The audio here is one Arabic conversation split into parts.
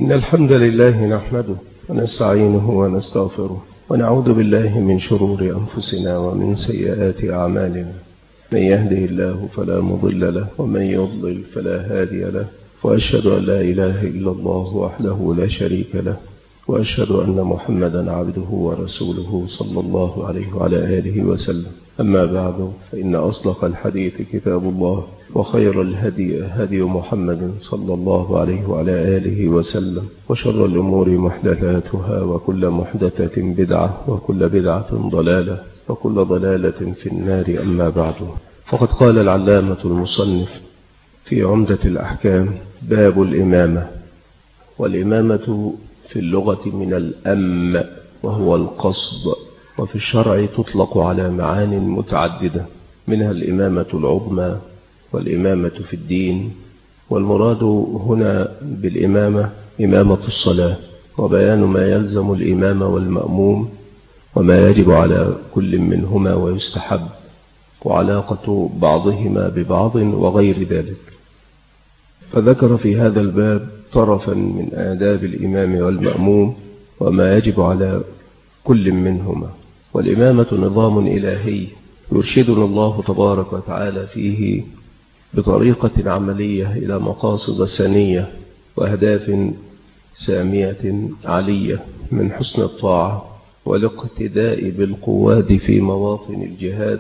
إن الحمد لله نحمده ونستعينه ونستغفره ونعوذ بالله من شرور أنفسنا ومن سيئات أعمالنا. من يهده الله فلا مضل له ومن يضلل فلا هادي له، وأشهد أن لا إله إلا الله وحده لا شريك له، وأشهد أن محمدا عبده ورسوله صلى الله عليه وعلى آله وسلم. أما بعد، فإن أصدق الحديث كتاب الله، وخير الهدي هدي محمد صلى الله عليه وعلى آله وسلم، وشر الأمور محدثاتها، وكل محدثة بدعة، وكل بدعة ضلالة، وكل ضلالة في النار. أما بعد، فقد قال العلامة المصنف في عمدة الأحكام: باب الإمامة. والإمامة في اللغة من الأم وهو القصد، وفي الشرع تطلق على معان متعددة، منها الإمامة العظمى والإمامة في الدين. والمراد هنا بالإمامة إمامة الصلاة، وبيان ما يلزم الإمام والمأموم وما يجب على كل منهما ويستحب، وعلاقة بعضهما ببعض وغير ذلك. فذكر في هذا الباب طرفا من آداب الإمام والمأموم وما يجب على كل منهما. والإمامة نظام إلهي يرشدنا الله تبارك وتعالى فيه بطريقة عملية إلى مقاصد سنية وأهداف سامية علية، من حسن الطاعة والاقتداء بالقواد في مواطن الجهاد،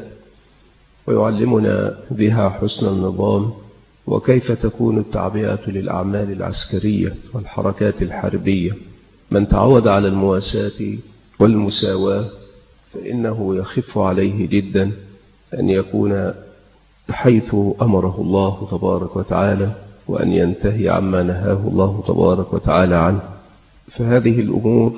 ويعلمنا بها حسن النظام وكيف تكون التعبئة للأعمال العسكرية والحركات الحربية. من تعود على المواساة والمساواة فإنه يخف عليه جدا أن يكون حيث أمره الله تبارك وتعالى، وأن ينتهي عما نهاه الله تبارك وتعالى عنه. فهذه الأمور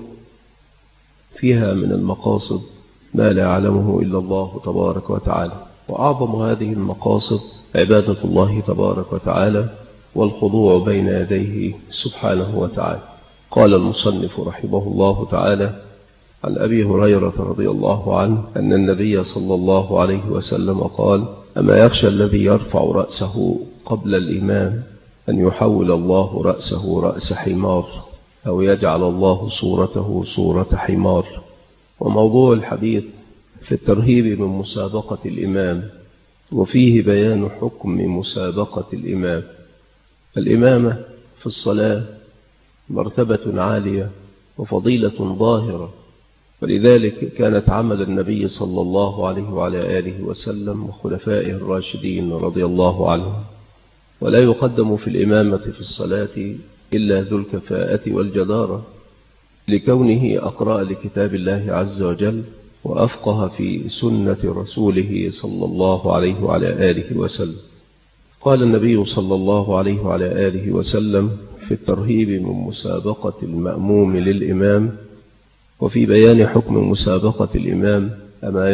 فيها من المقاصد ما لا يعلمه إلا الله تبارك وتعالى، وأعظم هذه المقاصد عبادة الله تبارك وتعالى والخضوع بين يديه سبحانه وتعالى. قال المصنف رحمه الله تعالى: عن أبي هريرة رضي الله عنه أن النبي صلى الله عليه وسلم قال: أما يخشى الذي يرفع رأسه قبل الإمام أن يحول الله رأسه رأس حمار، أو يجعل الله صورته صورة حمار. وموضوع الحديث في الترهيب من مسابقة الإمام، وفيه بيان حكم مسابقة الإمام. الإمامة في الصلاة مرتبة عالية وفضيلة ظاهرة، ولذلك كانت عمل النبي صلى الله عليه وعلى آله وسلم وخلفائه الراشدين رضي الله عنهم. ولا يقدم في الإمامة في الصلاة إلا ذو الكفاءة والجدارة، لكونه أقرأ لكتاب الله عز وجل وأفقه في سنة رسوله صلى الله عليه وعلى آله وسلم. قال النبي صلى الله عليه وعلى آله وسلم في الترهيب من مسابقة المأموم للإمام، وفي بيان حكم مسابقة الإمام: أما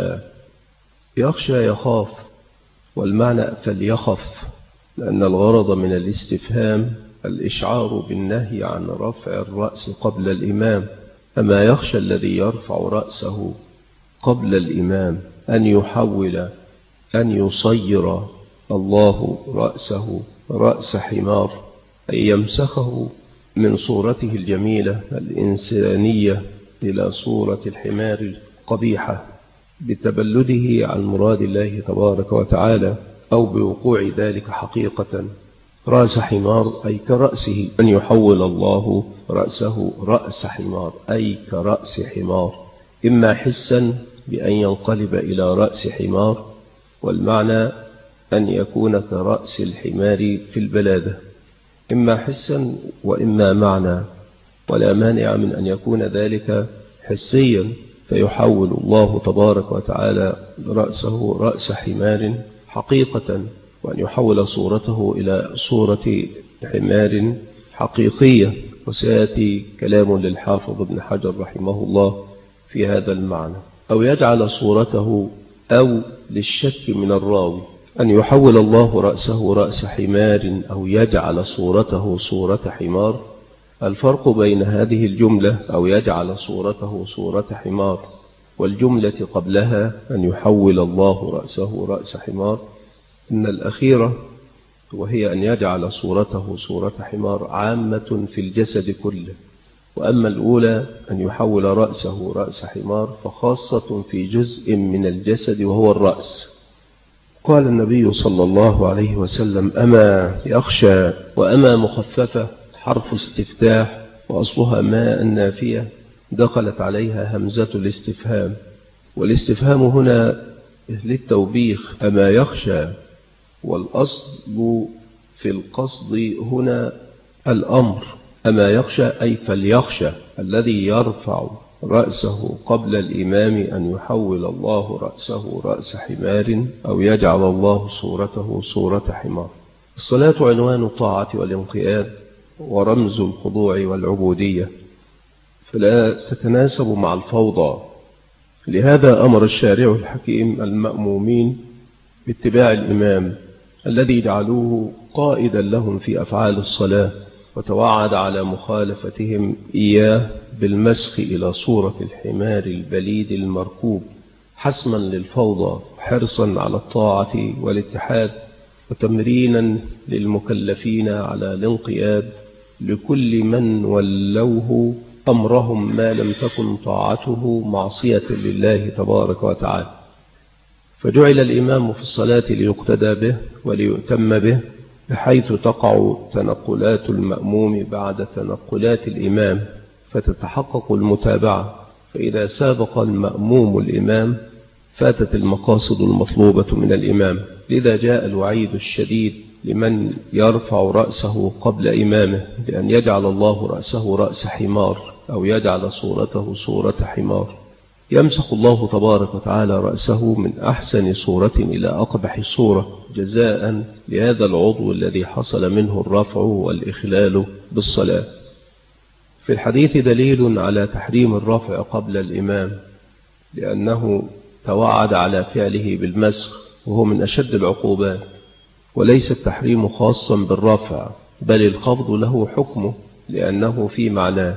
يخشى يخاف، والمعنى فليخف، لأن الغرض من الاستفهام الإشعار بالنهي عن رفع الرأس قبل الإمام. أما يخشى الذي يرفع رأسه قبل الإمام أن يحول، أن يصير الله رأسه رأس حمار، أي يمسخه من صورته الجميلة الإنسانية إلى صورة الحمار القبيحة، بتبلده عن مراد الله تبارك وتعالى، أو بوقوع ذلك حقيقة. رأس حمار أي كرأسه، أن يحول الله رأسه رأس حمار أي كرأس حمار، إما حسا بأن ينقلب إلى رأس حمار، والمعنى أن يكون كرأس الحمار في البلادة، إما حسا وإما معنى، ولا مانع من أن يكون ذلك حسيا، فيحول الله تبارك وتعالى رأسه رأس حمار حقيقة، وأن يحول صورته إلى صورة حمار حقيقية. وسيأتي كلام للحافظ ابن حجر رحمه الله في هذا المعنى. أو يجعل صورته، أو للشك من الراوي، أن يحول الله رأسه رأس حمار أو يجعل صورته صورة حمار. الفرق بين هذه الجملة أو يجعل صورته صورة حمار والجملة قبلها أن يحول الله رأسه رأس حمار، إن الأخيرة وهي أن يجعل صورته صورة حمار عامة في الجسد كله. وأما الأولى أن يحول رأسه رأس حمار فخاصة في جزء من الجسد وهو الرأس. قال النبي صلى الله عليه وسلم: أما يخشى، وأما مخففة حرف استفتاح وأصلها ماء نافية دخلت عليها همزة الاستفهام، والاستفهام هنا للتوبيخ، أما يخشى، والأصل في القصد هنا الأمر، أما يخشى أي فليخشى الذي يرفع رأسه قبل الإمام أن يحول الله رأسه رأس حمار أو يجعل الله صورته صورة حمار. الصلاة عنوان الطاعة والانقياد ورمز الخضوع والعبودية، فلا تتناسب مع الفوضى. لهذا أمر الشارع الحكيم المأمومين باتباع الإمام الذي جعلوه قائدا لهم في أفعال الصلاة، وتوعد على مخالفتهم إياه بالمسخ إلى صورة الحمار البليد المركوب حسما للفوضى، حرصا على الطاعة والاتحاد، وتمرينا للمكلفين على الانقياد لكل من ولوه أمرهم ما لم تكن طاعته معصية لله تبارك وتعالى. فجعل الإمام في الصلاة ليقتدى به وليؤتم به، بحيث تقع تنقلات المأموم بعد تنقلات الإمام فتتحقق المتابعة. فإذا سابق المأموم الإمام فاتت المقاصد المطلوبة من الإمام. لذا جاء الوعيد الشديد لمن يرفع رأسه قبل إمامه، بأن يجعل الله رأسه رأس حمار أو يجعل صورته صورة حمار. يمسح الله تبارك وتعالى رأسه من أحسن صورة إلى أقبح صورة، جزاء لهذا العضو الذي حصل منه الرفع والإخلال بالصلاة. في الحديث دليل على تحريم الرفع قبل الإمام، لأنه توعد على فعله بالمسخ، وهو من أشد العقوبات. وليس التحريم خاصا بالرفع، بل الخفض له حكمه لأنه في معناه.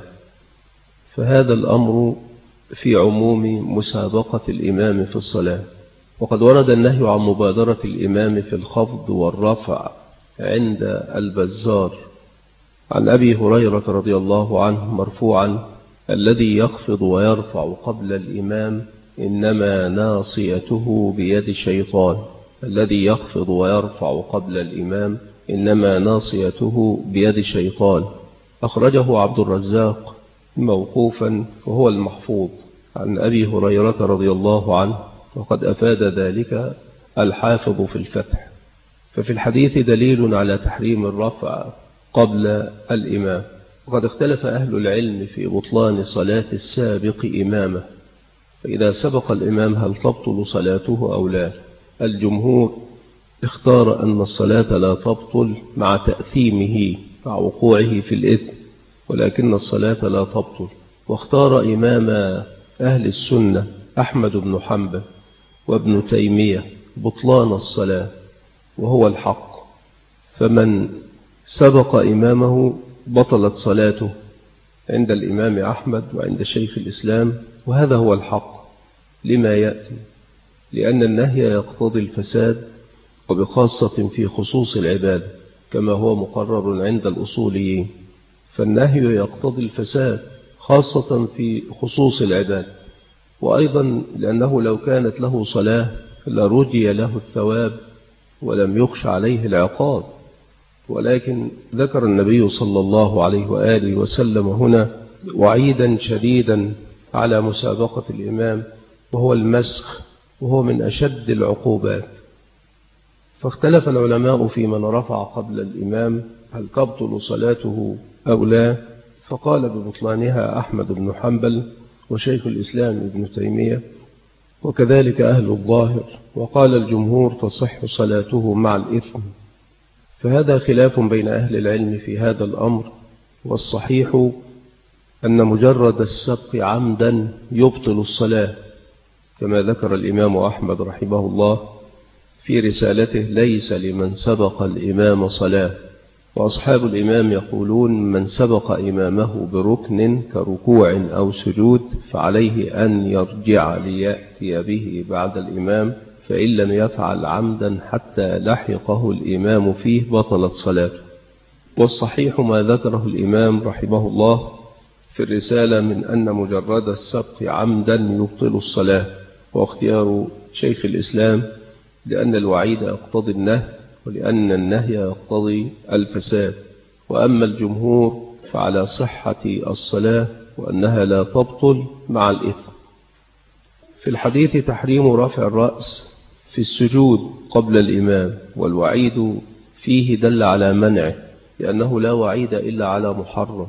فهذا الأمر في عموم مسابقة الإمام في الصلاة. وقد ورد النهي عن مبادرة الإمام في الخفض والرفع عند البزار عن أبي هريرة رضي الله عنه مرفوعا: الذي يخفض ويرفع قبل الإمام إنما ناصيته بيد شيطان. الذي يخفض ويرفع قبل الإمام إنما ناصيته بيد شيطان. أخرجه عبد الرزاق موقوفا وهو المحفوظ عن أبي هريرة رضي الله عنه، وقد أفاد ذلك الحافظ في الفتح. ففي الحديث دليل على تحريم الرفع قبل الإمام. وقد اختلف أهل العلم في بطلان صلاة السابق إمامه، فإذا سبق الإمام هل تبطل صلاته أو لا؟ الجمهور اختار أن الصلاة لا تبطل مع تأثيمه مع وقوعه في الإثم، ولكن الصلاة لا تبطل. واختار إمام أهل السنة أحمد بن حنبل وابن تيمية بطلان الصلاة، وهو الحق. فمن سبق إمامه بطلت صلاته عند الإمام أحمد وعند شيخ الإسلام، وهذا هو الحق لما يأتي، لأن النهي يقتضي الفساد، وبخاصة في خصوص العبادة كما هو مقرر عند الأصوليين. فالنهي يقتضي الفساد خاصة في خصوص العبادة، وأيضا لأنه لو كانت له صلاة لرجي له الثواب ولم يخش عليه العقاب. ولكن ذكر النبي صلى الله عليه وآله وسلم هنا وعيدا شديدا على مسابقة الإمام، وهو المسخ، وهو من أشد العقوبات. فاختلف العلماء في من رفع قبل الإمام هل تبطل صلاته أو لا، فقال ببطلانها أحمد بن حنبل وشيخ الإسلام ابن تيمية، وكذلك أهل الظاهر. وقال الجمهور تصح صلاته مع الإثم. فهذا خلاف بين أهل العلم في هذا الأمر، والصحيح أن مجرد السبق عمدا يبطل الصلاة، كما ذكر الإمام أحمد رحمه الله في رسالته: ليس لمن سبق الإمام صلاة. وأصحاب الإمام يقولون: من سبق إمامه بركن كركوع أو سجود فعليه أن يرجع ليأتي به بعد الإمام فإن لم يفعل عمدا حتى لحقه الإمام فيه بطلت صلاته. والصحيح ما ذكره الإمام رحمه الله في الرسالة من أن مجرد السبق عمدا يبطل الصلاة، واختيار شيخ الإسلام لأن الوعيد يقتضي النهي، ولأن النهي يقتضي الفساد. وأما الجمهور فعلى صحة الصلاة وأنها لا تبطل مع الإثم. في الحديث تحريم رفع الرأس في السجود قبل الإمام، والوعيد فيه دل على منعه، لأنه لا وعيد إلا على محرم،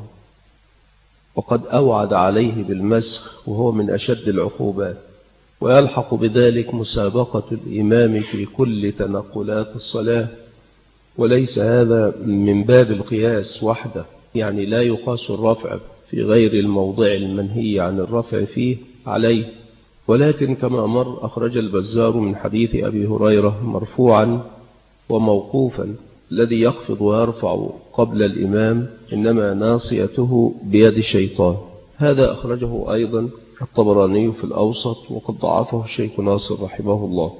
وقد أوعد عليه بالمسخ وهو من أشد العقوبات. ويلحق بذلك مسابقة الإمام في كل تنقلات الصلاة، وليس هذا من باب القياس وحده، يعني لا يقاس الرفع في غير الموضع المنهي عن الرفع فيه عليه، ولكن كما مر أخرج البزار من حديث أبي هريرة مرفوعا وموقوفا: الذي يخفض ويرفع قبل الإمام إنما ناصيته بيد الشيطان. هذا أخرجه أيضا الطبراني في الأوسط، وقد ضعفه الشيخ ناصر رحمه الله.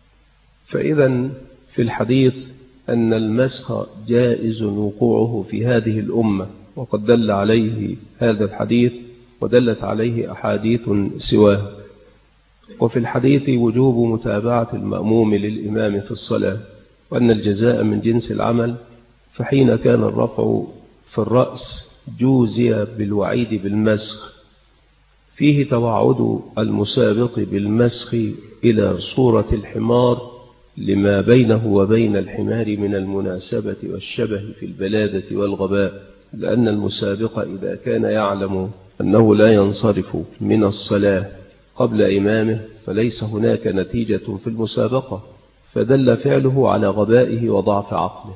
فإذا في الحديث أن المسخ جائز وقوعه في هذه الأمة، وقد دل عليه هذا الحديث ودلت عليه أحاديث سواه. وفي الحديث وجوب متابعة المأموم للإمام في الصلاة، وأن الجزاء من جنس العمل، فحين كان الرفع في الرأس جوزي بالوعيد بالمسخ. فيه توعد المسابق بالمسخ إلى صورة الحمار لما بينه وبين الحمار من المناسبة والشبه في البلادة والغباء، لأن المسابق إذا كان يعلم أنه لا ينصرف من الصلاة قبل إمامه فليس هناك نتيجة في المسابقة، فدل فعله على غبائه وضعف عقله،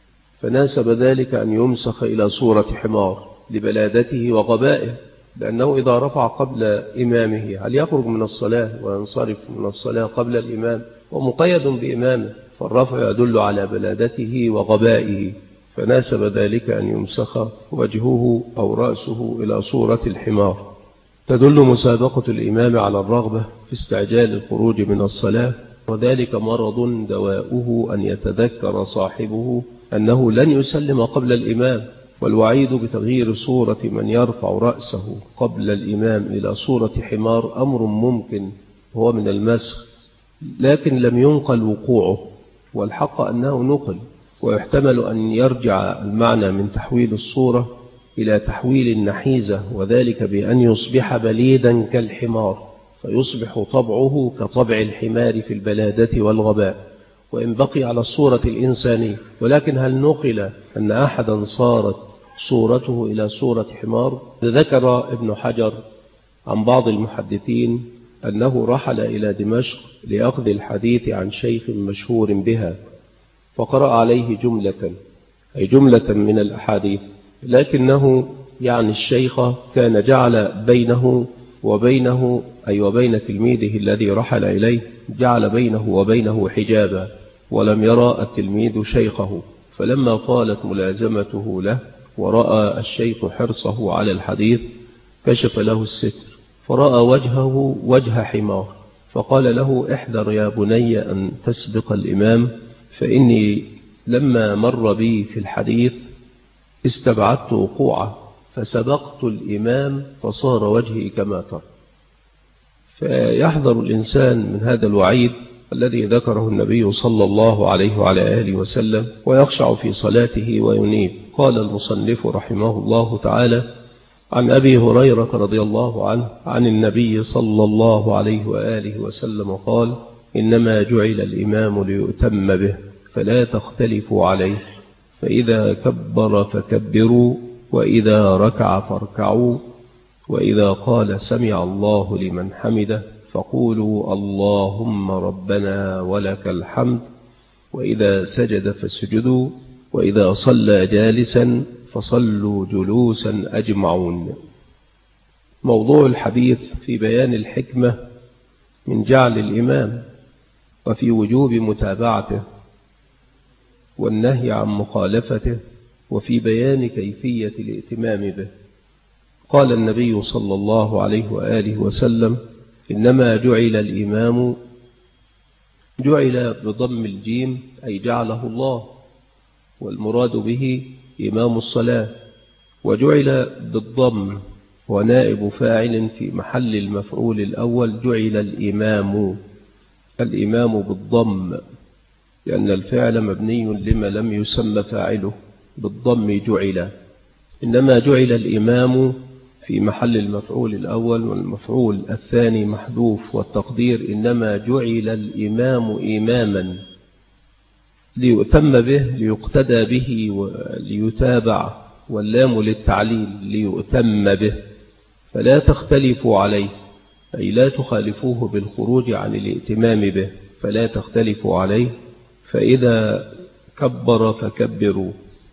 فناسب ذلك أن يمسخ إلى صورة حمار لبلادته وغبائه، لأنه إذا رفع قبل إمامه هل يخرج من الصلاة وينصرف من الصلاة قبل الإمام؟ ومقيد بإمامه، فالرفع يدل على بلادته وغبائه، فناسب ذلك أن يمسخ وجهه أو رأسه إلى صورة الحمار. تدل مسابقة الإمام على الرغبة في استعجال الخروج من الصلاة، وذلك مرض دواؤه أن يتذكر صاحبه أنه لن يسلم قبل الإمام. والوعيد بتغيير صورة من يرفع رأسه قبل الإمام إلى صورة حمار أمر ممكن هو من المسخ، لكن لم ينقل وقوعه، والحق أنه نقل، ويحتمل أن يرجع المعنى من تحويل الصورة إلى تحويل النحيزة، وذلك بأن يصبح بليدا كالحمار، فيصبح طبعه كطبع الحمار في البلادة والغباء، وإن بقي على الصورة الإنسانية. ولكن هل نقل أن أحدا صارت صورته إلى صورة حمار؟ ذكر ابن حجر عن بعض المحدثين أنه رحل إلى دمشق لأخذ الحديث عن شيخ مشهور بها، فقرأ عليه جملة، أي جملة من الأحاديث، لكنه يعني الشيخ كان جعل بينه وبينه، أي وبين تلميذه الذي رحل إليه، جعل بينه وبينه حجابا، ولم يرى التلميذ شيخه. فلما طالت ملازمته له ورأى الشيخ حرصه على الحديث كشف له الستر، فرأى وجهه وجه حمار، فقال له: احذر يا بني أن تسبق الإمام، فإني لما مر بي في الحديث استبعدت وقوعه فسبقت الإمام فصار وجهي كما ترى. فيحذر الإنسان من هذا الوعيد الذي ذكره النبي صلى الله عليه وعلى آله وسلم، ويخشع في صلاته وينيب. قال المصنف رحمه الله تعالى: عن أبي هريرة رضي الله عنه عن النبي صلى الله عليه وآله وسلم قال: إنما جعل الإمام ليؤتم به فلا تختلفوا عليه، فإذا كبر فكبروا، وإذا ركع فاركعوا، وإذا قال سمع الله لمن حمده فقولوا اللهم ربنا ولك الحمد، وإذا سجد فاسجدوا، وإذا صلى جالسا فصلوا جلوسا أجمعون. موضوع الحديث في بيان الحكمة من جعل الإمام، وفي وجوب متابعته، والنهي عن مخالفته، وفي بيان كيفية الائتمام به. قال النبي صلى الله عليه وآله وسلم: إنما جعل الإمام جعل بضم الجيم أي جعله الله، والمراد به إمام الصلاة. وجعل بالضم ونائب فاعل في محل المفعول الأول جعل الإمام بالضم، لأن الفعل مبني لما لم يسمى فاعله، بالضم جعل. إنما جعل الإمام في محل المفعول الأول، والمفعول الثاني محذوف، والتقدير إنما جعل الإمام إماما ليؤتم به، ليقتدى به وليتابع، واللام للتعليل ليؤتم به، فلا تختلفوا عليه، أي لا تخالفوه بالخروج عن الائتمام به، فلا تختلفوا عليه. فإذا كبر فكبروا،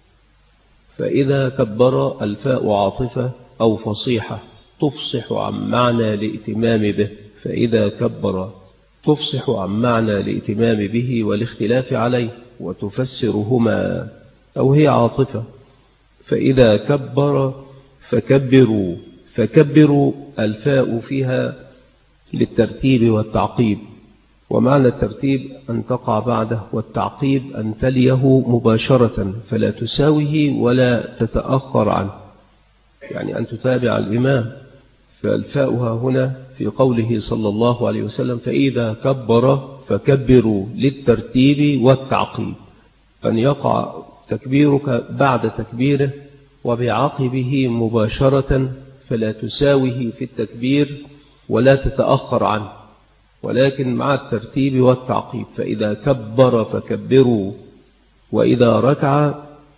فإذا كبر الفاء عاطفة أو فصيحة تفصح عن معنى الائتمام به، فإذا كبر تفصح عن معنى الائتمام به والاختلاف عليه وتفسرهما، أو هي عاطفة. فإذا كبر فكبروا، فكبروا الفاء فيها للترتيب والتعقيب، ومعنى الترتيب أن تقع بعده، والتعقيب أن تليه مباشرة فلا تساويه ولا تتأخر عنه، يعني أن تتابع الإمام. فالفاء هنا في قوله صلى الله عليه وسلم فإذا كبر فكبروا للترتيب والتعقيب، أن يقع تكبيرك بعد تكبيره وبعقبه مباشرة، فلا تساويه في التكبير ولا تتأخر عنه، ولكن مع الترتيب والتعقيب. فإذا كبر فكبروا، وإذا ركع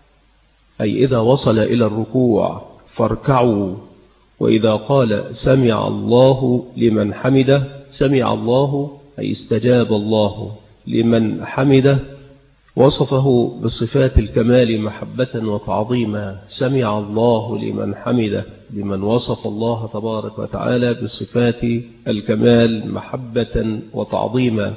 أي إذا وصل إلى الركوع فاركعوا، وإذا قال سمع الله لمن حمده، سمع الله أي استجاب الله لمن حمده، وصفه بصفات الكمال محبة وتعظيما. سمع الله لمن حمده، لمن وصف الله تبارك وتعالى بصفات الكمال محبة وتعظيما.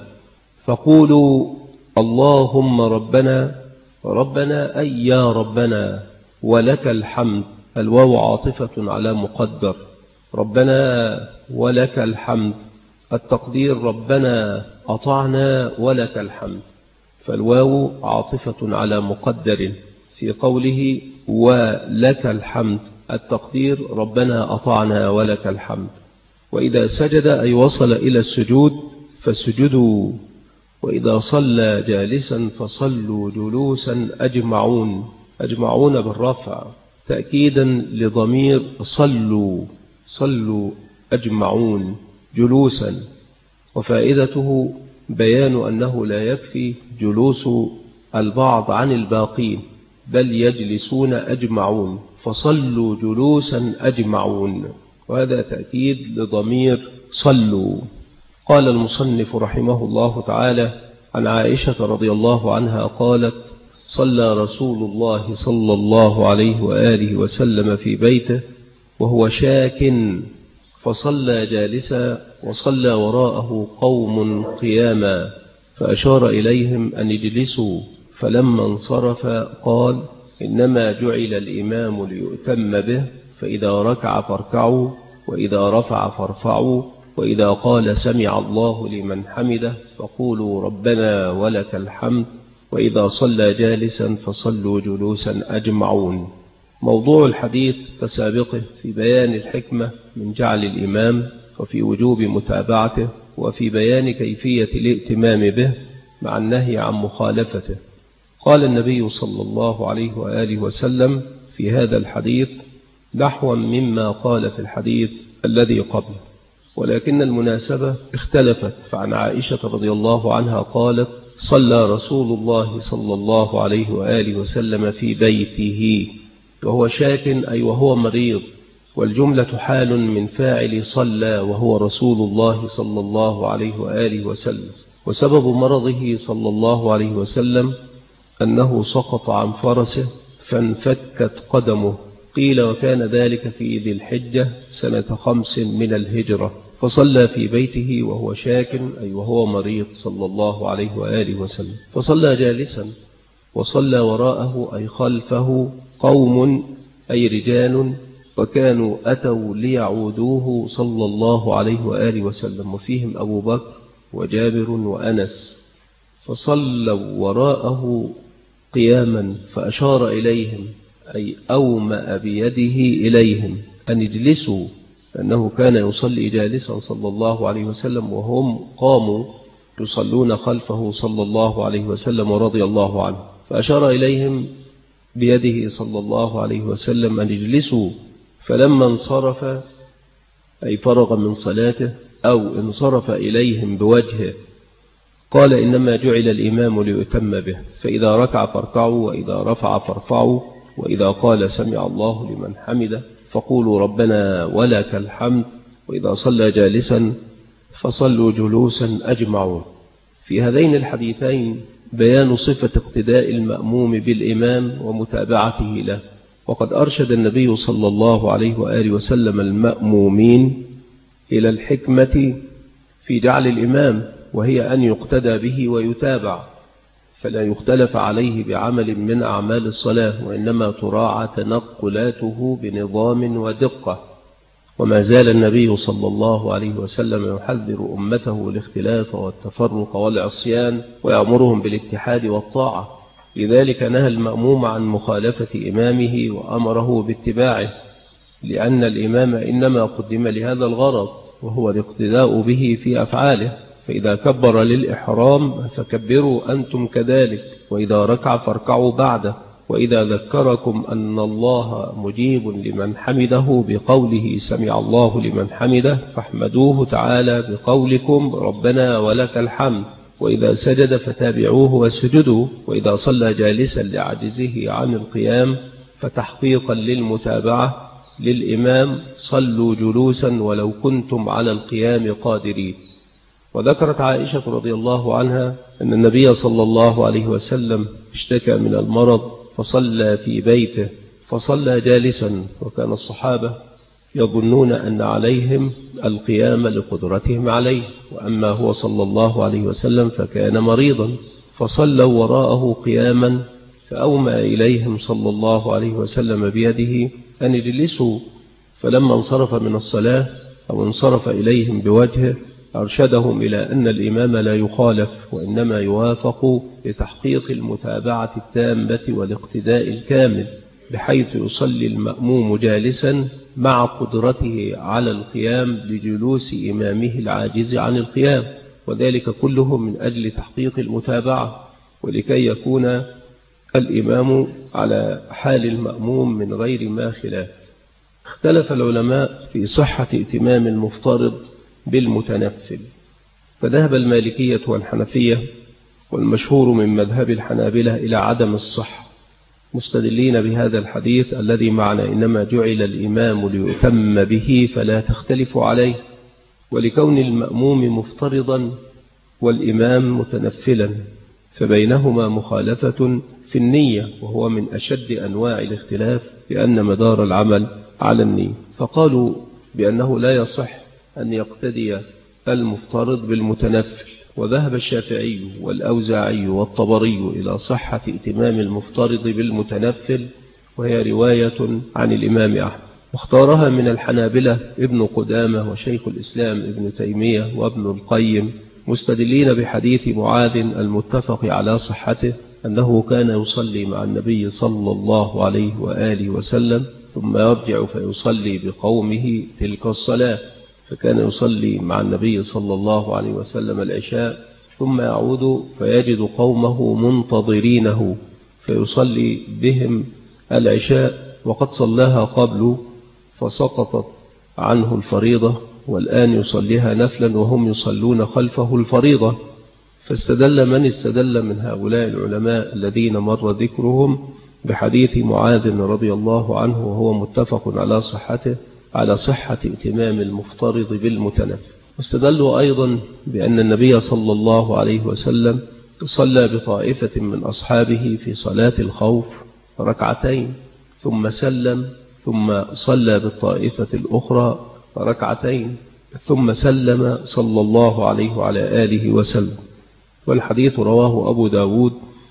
فقولوا اللهم ربنا، ربنا أي يا ربنا، ولك الحمد، الواو عاطفة على مقدر، ربنا ولك الحمد، التقدير ربنا أطعنا ولك الحمد، فالواو عاطفة على مقدر في قوله ولك الحمد، التقدير ربنا أطعنا ولك الحمد. وإذا سجد أي وصل إلى السجود فسجدوا، وإذا صلى جالسا فصلوا جلوسا أجمعون، أجمعون بالرفع تأكيدا لضمير صلوا، صلوا أجمعون جلوسا. وفائدته بيان أنه لا يكفي جلوس البعض عن الباقين، بل يجلسون أجمعون، فصلوا جلوسا أجمعون، وهذا تأكيد لضمير صلوا. قال المصنف رحمه الله تعالى عن عائشة رضي الله عنها قالت صلى رسول الله صلى الله عليه وآله وسلم في بيته وهو شاك، فصلى جالسا وصلى وراءه قوم قياما، فأشار إليهم أن يجلسوا، فلما انصرف قال إنما جعل الإمام ليؤتم به، فإذا ركع فاركعوا، وإذا رفع فارفعوا، وإذا قال سمع الله لمن حمده فقولوا ربنا ولك الحمد، وإذا صلى جالسا فصلوا جلوسا أجمعون. موضوع الحديث كسابقه في بيان الحكمة من جعل الإمام، وفي وجوب متابعته، وفي بيان كيفية الائتمام به مع النهي عن مخالفته. قال النبي صلى الله عليه وآله وسلم في هذا الحديث نحوا مما قال في الحديث الذي قبله، ولكن المناسبة اختلفت. فعن عائشة رضي الله عنها قالت صلى رسول الله صلى الله عليه وآله وسلم في بيته وهو شاك أي وهو مريض، والجملة حال من فاعل صلى وهو رسول الله صلى الله عليه وآله وسلم. وسبب مرضه صلى الله عليه وسلم أنه سقط عن فرسه فانفكت قدمه، قيل وكان ذلك في ذي الحجة سنة 5 من الهجرة، فصلى في بيته وهو شاك أي وهو مريض صلى الله عليه وآله وسلم. فصلى جالسا، وصلى وراءه أي خلفه قوم أي رجال، وكانوا أتوا ليعودوه صلى الله عليه وآله وسلم، وفيهم أبو بكر وجابر وأنس. فصلوا وراءه قياما فأشار إليهم، أي أومأ بيده إليهم أن اجلسوا، لأنه كان يصلي جالسا صلى الله عليه وسلم، وهم قاموا يصلون خلفه صلى الله عليه وسلم ورضي الله عنه. فأشار إليهم بيده صلى الله عليه وسلم أن اجلسوا، فلما انصرف أي فرغ من صلاته أو انصرف إليهم بوجهه قال: إنما جعل الإمام ليؤتم به، فإذا ركع فاركعوا، وإذا رفع فارفعوا، وإذا قال سمع الله لمن حمده فقولوا ربنا ولك الحمد، وإذا صلى جالسا فصلوا جلوسا أجمعون. في هذين الحديثين بيان صفة اقتداء المأموم بالإمام ومتابعته له، وقد أرشد النبي صلى الله عليه وآله وسلم المأمومين إلى الحكمة في جعل الإمام، وهي أن يقتدى به ويتابع، فلا يختلف عليه بعمل من أعمال الصلاة، وإنما تراعى تنقلاته بنظام ودقة. وما زال النبي صلى الله عليه وسلم يحذر أمته الاختلاف والتفرق والعصيان، ويأمرهم بالاتحاد والطاعة. لذلك نهى المأموم عن مخالفة إمامه وأمره باتباعه، لأن الإمام إنما قدم لهذا الغرض، وهو الاقتداء به في أفعاله. فإذا كبر للإحرام فكبروا أنتم كذلك، وإذا ركع فاركعوا بعده، وإذا ذكركم أن الله مجيب لمن حمده بقوله سمع الله لمن حمده فاحمدوه تعالى بقولكم ربنا ولك الحمد، وإذا سجد فتابعوه واسجدوا، وإذا صلى جالسا لعجزه عن القيام فتحقيقا للمتابعة للإمام صلوا جلوسا ولو كنتم على القيام قادرين. وذكرت عائشة رضي الله عنها أن النبي صلى الله عليه وسلم اشتكى من المرض فصلى في بيته، فصلى جالسا، وكان الصحابة يظنون أن عليهم القيام لقدرتهم عليه، وأما هو صلى الله عليه وسلم فكان مريضا، فصلوا وراءه قياما، فأومأ إليهم صلى الله عليه وسلم بيده أن اجلسوا، فلما انصرف من الصلاة أو انصرف إليهم بوجهه أرشدهم إلى أن الإمام لا يخالف، وإنما يوافق لتحقيق المتابعة التامة والاقتداء الكامل، بحيث يصلي المأموم جالسا مع قدرته على القيام لجلوس إمامه العاجز عن القيام، وذلك كله من أجل تحقيق المتابعة، ولكي يكون الإمام على حال المأموم من غير ما خلاف. اختلف العلماء في صحة ائتمام المفترض بالمتنفل، فذهب المالكية والحنفية والمشهور من مذهب الحنابلة إلى عدم الصحة، مستدلين بهذا الحديث الذي معنى إنما جعل الإمام ليؤتم به فلا تختلف عليه، ولكون المأموم مفترضا والإمام متنفلا، فبينهما مخالفة في النية، وهو من أشد أنواع الاختلاف، لأن مدار العمل على النية. فقالوا بأنه لا يصح أن يقتدي المفترض بالمتنفل، وذهب الشافعي والأوزاعي والطبري إلى صحة ائتمام المفترض بالمتنفل، وهي رواية عن الإمام أحمد، واختارها من الحنابلة ابن قدامة وشيخ الإسلام ابن تيمية وابن القيم، مستدلين بحديث معاذ المتفق على صحته أنه كان يصلي مع النبي صلى الله عليه وآله وسلم ثم يرجع فيصلي بقومه تلك الصلاة، فكان يصلي مع النبي صلى الله عليه وسلم العشاء ثم يعود فيجد قومه منتظرينه فيصلي بهم العشاء، وقد صلاها قبل فسقطت عنه الفريضة، والآن يصليها نفلا وهم يصلون خلفه الفريضة. فاستدل من استدل من هؤلاء العلماء الذين مر ذكرهم بحديث معاذ رضي الله عنه، وهو متفق على صحته، على صحة ائتمام المفترض بالمتنفل. واستدلوا أيضا بأن النبي صلى الله عليه وسلم صلى بطائفة من أصحابه في صلاة الخوف ركعتين ثم سلم، ثم صلى بالطائفة الأخرى ركعتين ثم سلم صلى الله عليه وعلى آله وسلم. والحديث رواه أبو داود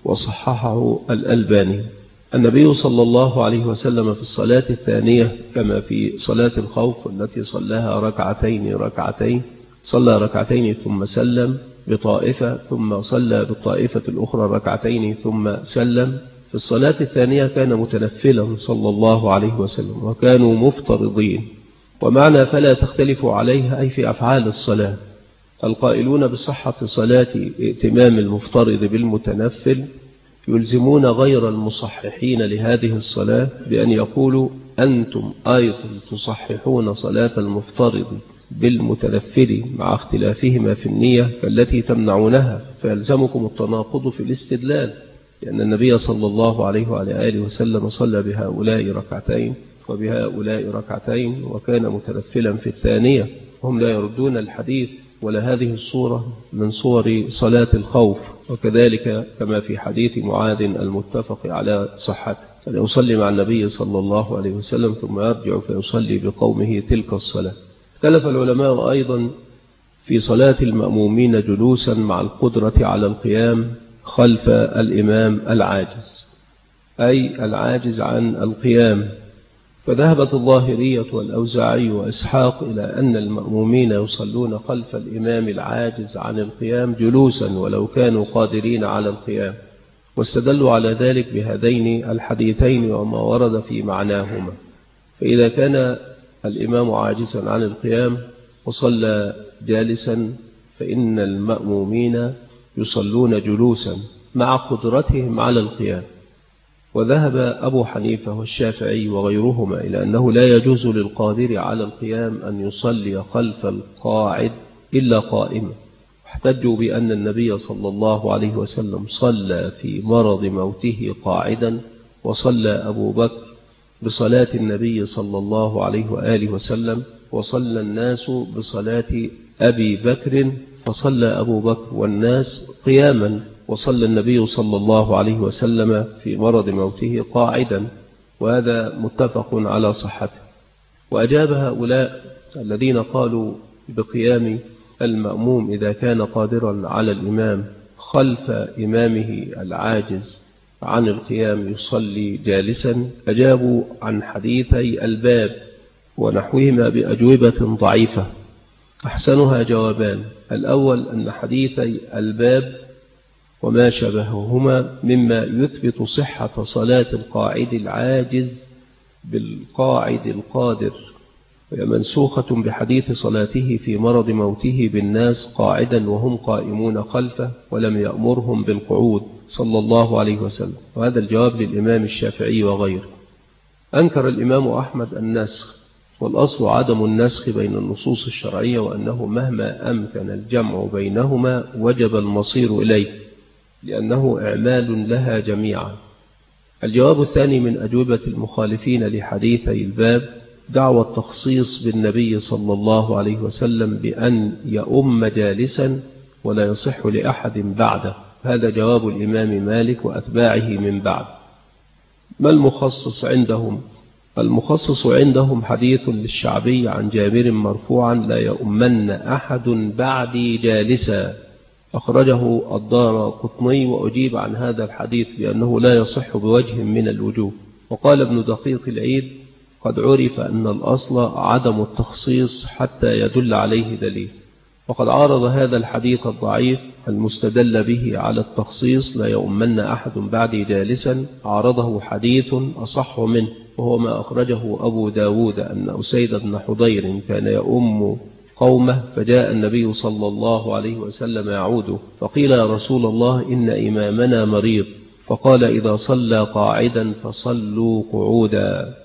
وصححه الألباني. النبي صلى الله عليه وسلم في الصلاة الثانية كما في صلاة الخوف التي صلاها ركعتين صلى ركعتين ثم سلم، بطائفة ثم صلى بالطائفة الأخرى ركعتين ثم سلم. في الصلاة الثانية كان متنفلا صلى الله عليه وسلم، وكانوا مفترضين. ومعنى فلا تختلف عليها أي في أفعال الصلاة. القائلون بصحة صلاة ائتمام المفترض بالمتنفل يلزمون غير المصححين لهذه الصلاة بأن يقولوا أنتم أيضا تصححون صلاة المفترض بالمتنفل مع اختلافهما في النية فالتي تمنعونها، فيلزمكم التناقض في الاستدلال، لأن النبي صلى الله عليه وآله وسلم صلى بهؤلاء ركعتين وبهؤلاء ركعتين وكان متنفلا في الثانية. هم لا يردون الحديث ولا هذه الصورة من صور صلاة الخوف، وكذلك كما في حديث معاذ المتفق على صحته، فليصلي مع النبي صلى الله عليه وسلم ثم يرجع فيصلي بقومه تلك الصلاة. اختلف العلماء أيضا في صلاة المأمومين جلوسا مع القدرة على القيام خلف الإمام العاجز، أي العاجز عن القيام. فذهبت الظاهرية والأوزاعي وإسحاق إلى أن المأمومين يصلون خلف الإمام العاجز عن القيام جلوسا ولو كانوا قادرين على القيام، واستدلوا على ذلك بهذين الحديثين وما ورد في معناهما. فإذا كان الإمام عاجزا عن القيام وصلى جالسا فإن المأمومين يصلون جلوسا مع قدرتهم على القيام. وذهب أبو حنيفة والشافعي وغيرهما إلى أنه لا يجوز للقادر على القيام أن يصلي خلف القاعد إلا قائما، واحتجوا بأن النبي صلى الله عليه وسلم صلى في مرض موته قاعدا، وصلى أبو بكر بصلاة النبي صلى الله عليه وآله وسلم، وصلى الناس بصلاة أبي بكر فصلى أبو بكر والناس قياما، وصلى النبي صلى الله عليه وسلم في مرض موته قاعدا، وهذا متفق على صحته. وأجاب هؤلاء الذين قالوا بقيام المأموم إذا كان قادرا على الإمام خلف إمامه العاجز عن القيام يصلي جالسا، أجابوا عن حديثي الباب ونحوهما بأجوبة ضعيفة أحسنها جوابان. الأول أن حديثي الباب وما شبههما مما يثبت صحة صلاة القاعد العاجز بالقاعد القادر، وهي منسوخة بحديث صلاته في مرض موته بالناس قاعدا وهم قائمون خلفه ولم يأمرهم بالقعود صلى الله عليه وسلم. وهذا الجواب للإمام الشافعي وغيره. أنكر الإمام أحمد النسخ، والأصل عدم النسخ بين النصوص الشرعية، وأنه مهما أمكن الجمع بينهما وجب المصير إليه لأنه إعمال لها جميعا. الجواب الثاني من أجوبة المخالفين لحديثي الباب دعوى التخصيص بالنبي صلى الله عليه وسلم بأن يؤم جالسا ولا يصح لأحد بعده. هذا جواب الإمام مالك وأتباعه من بعد. ما المخصص عندهم؟ المخصص عندهم حديث للشعبي عن جابر مرفوعا لا يؤمن أحد بعدي جالسا، أخرجه الدارقطني، وأجيب عن هذا الحديث بأنه لا يصح بوجه من الوجوه. وقال ابن دقيق العيد قد عرف أن الأصل عدم التخصيص حتى يدل عليه دليل، وقد عارض هذا الحديث الضعيف المستدل به على التخصيص لا يؤمن أحد بعدي جالسا، عارضه حديث أصح منه، وهو ما أخرجه أبو داود أن أسيد بن حضير كان يؤم قومه فجاء النبي صلى الله عليه وسلم يعوده فقيل يا رسول الله إن إمامنا مريض، فقال إذا صلى قاعدا فصلوا قعودا.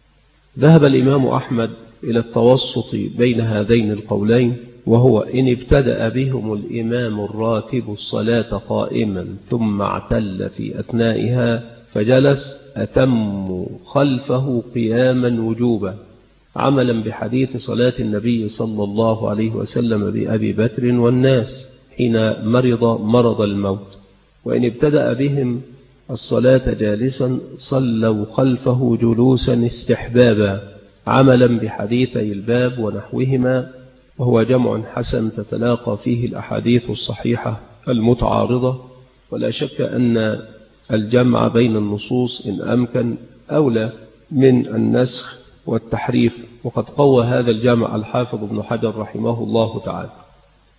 ذهب الإمام أحمد إلى التوسط بين هذين القولين، وهو إن ابتدأ بهم الإمام الراتب الصلاة قائما ثم اعتل في أثنائها فجلس أتموا خلفه قياما وجوبا، عملا بحديث صلاة النبي صلى الله عليه وسلم بأبي بكر والناس حين مرض الموت. وإن ابتدأ بهم الصلاة جالسا صلوا خلفه جلوسا استحبابا، عملا بحديثي الباب ونحوهما، وهو جمع حسن تتلاقى فيه الأحاديث الصحيحة المتعارضة. ولا شك أن الجمع بين النصوص إن أمكن أولى من النسخ والتحريف، وقد قوى هذا الجمع الحافظ ابن حجر رحمه الله تعالى.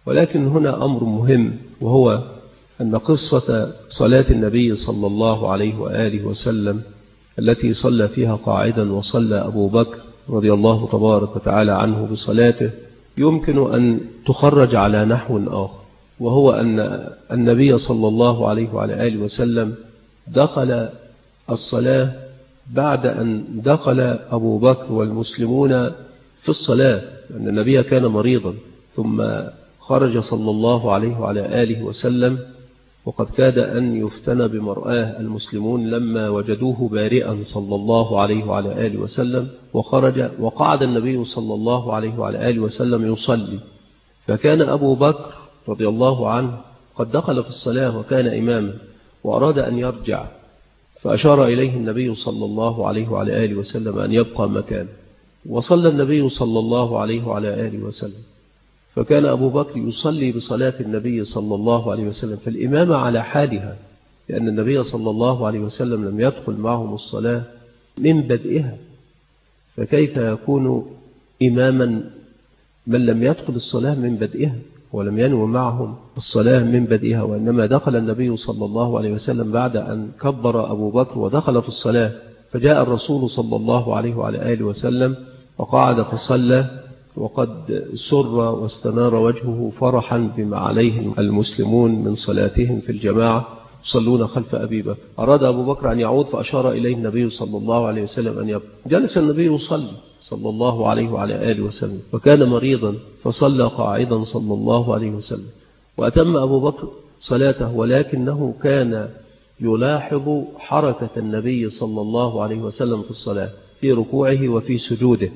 ولكن هنا أمر مهم، وهو أن قصة صلاة النبي صلى الله عليه وآله وسلم التي صلى فيها قاعدا وصلى أبو بكر رضي الله تبارك وتعالى عنه بصلاته يمكن أن تخرج على نحو آخر، وهو أن النبي صلى الله عليه وعلى آله وسلم دخل الصلاة بعد أن دخل أبو بكر والمسلمون في الصلاة، لأن النبي كان مريضا، ثم خرج صلى الله عليه وعلى آله وسلم وقد كاد أن يفتن بمرآه المسلمون لما وجدوه بارئا صلى الله عليه وعلى آله وسلم، وخرج وقعد النبي صلى الله عليه وعلى آله وسلم يصلي، فكان أبو بكر رضي الله عنه قد دخل في الصلاة وكان إماما وأراد أن يرجع، فأشار إليه النبي صلى الله عليه وعلى آله وسلم أن يبقى مكانه، وصلى النبي صلى الله عليه وعلى آله وسلم، فكان أبو بكر يصلي بصلاة النبي صلى الله عليه وسلم، فالإمامة على حالها، لأن النبي صلى الله عليه وسلم لم يدخل معهم الصلاة من بدئها، فكيف يكون إماما من لم يدخل الصلاة من بدئها ولم ينوي معهم الصلاة من بدئها، وإنما دخل النبي صلى الله عليه وسلم بعد أن كبر أبو بكر ودخل في الصلاة، فجاء الرسول صلى الله عليه وعلى آله وسلم وقعد فصلى، وقد سر واستنار وجهه فرحا بما عليه المسلمون من صلاتهم في الجماعة يصلون خلف أبي بكر. أراد أبو بكر أن يعود فأشار إليه النبي صلى الله عليه وسلم أن يبقى. جلس النبي يصلي صلى الله عليه وعلى آله وسلم، وكان مريضا فصلى قاعدا صلى الله عليه وسلم، وأتم أبو بكر صلاته، ولكنه كان يلاحظ حركة النبي صلى الله عليه وسلم في الصلاة في ركوعه وفي سجوده،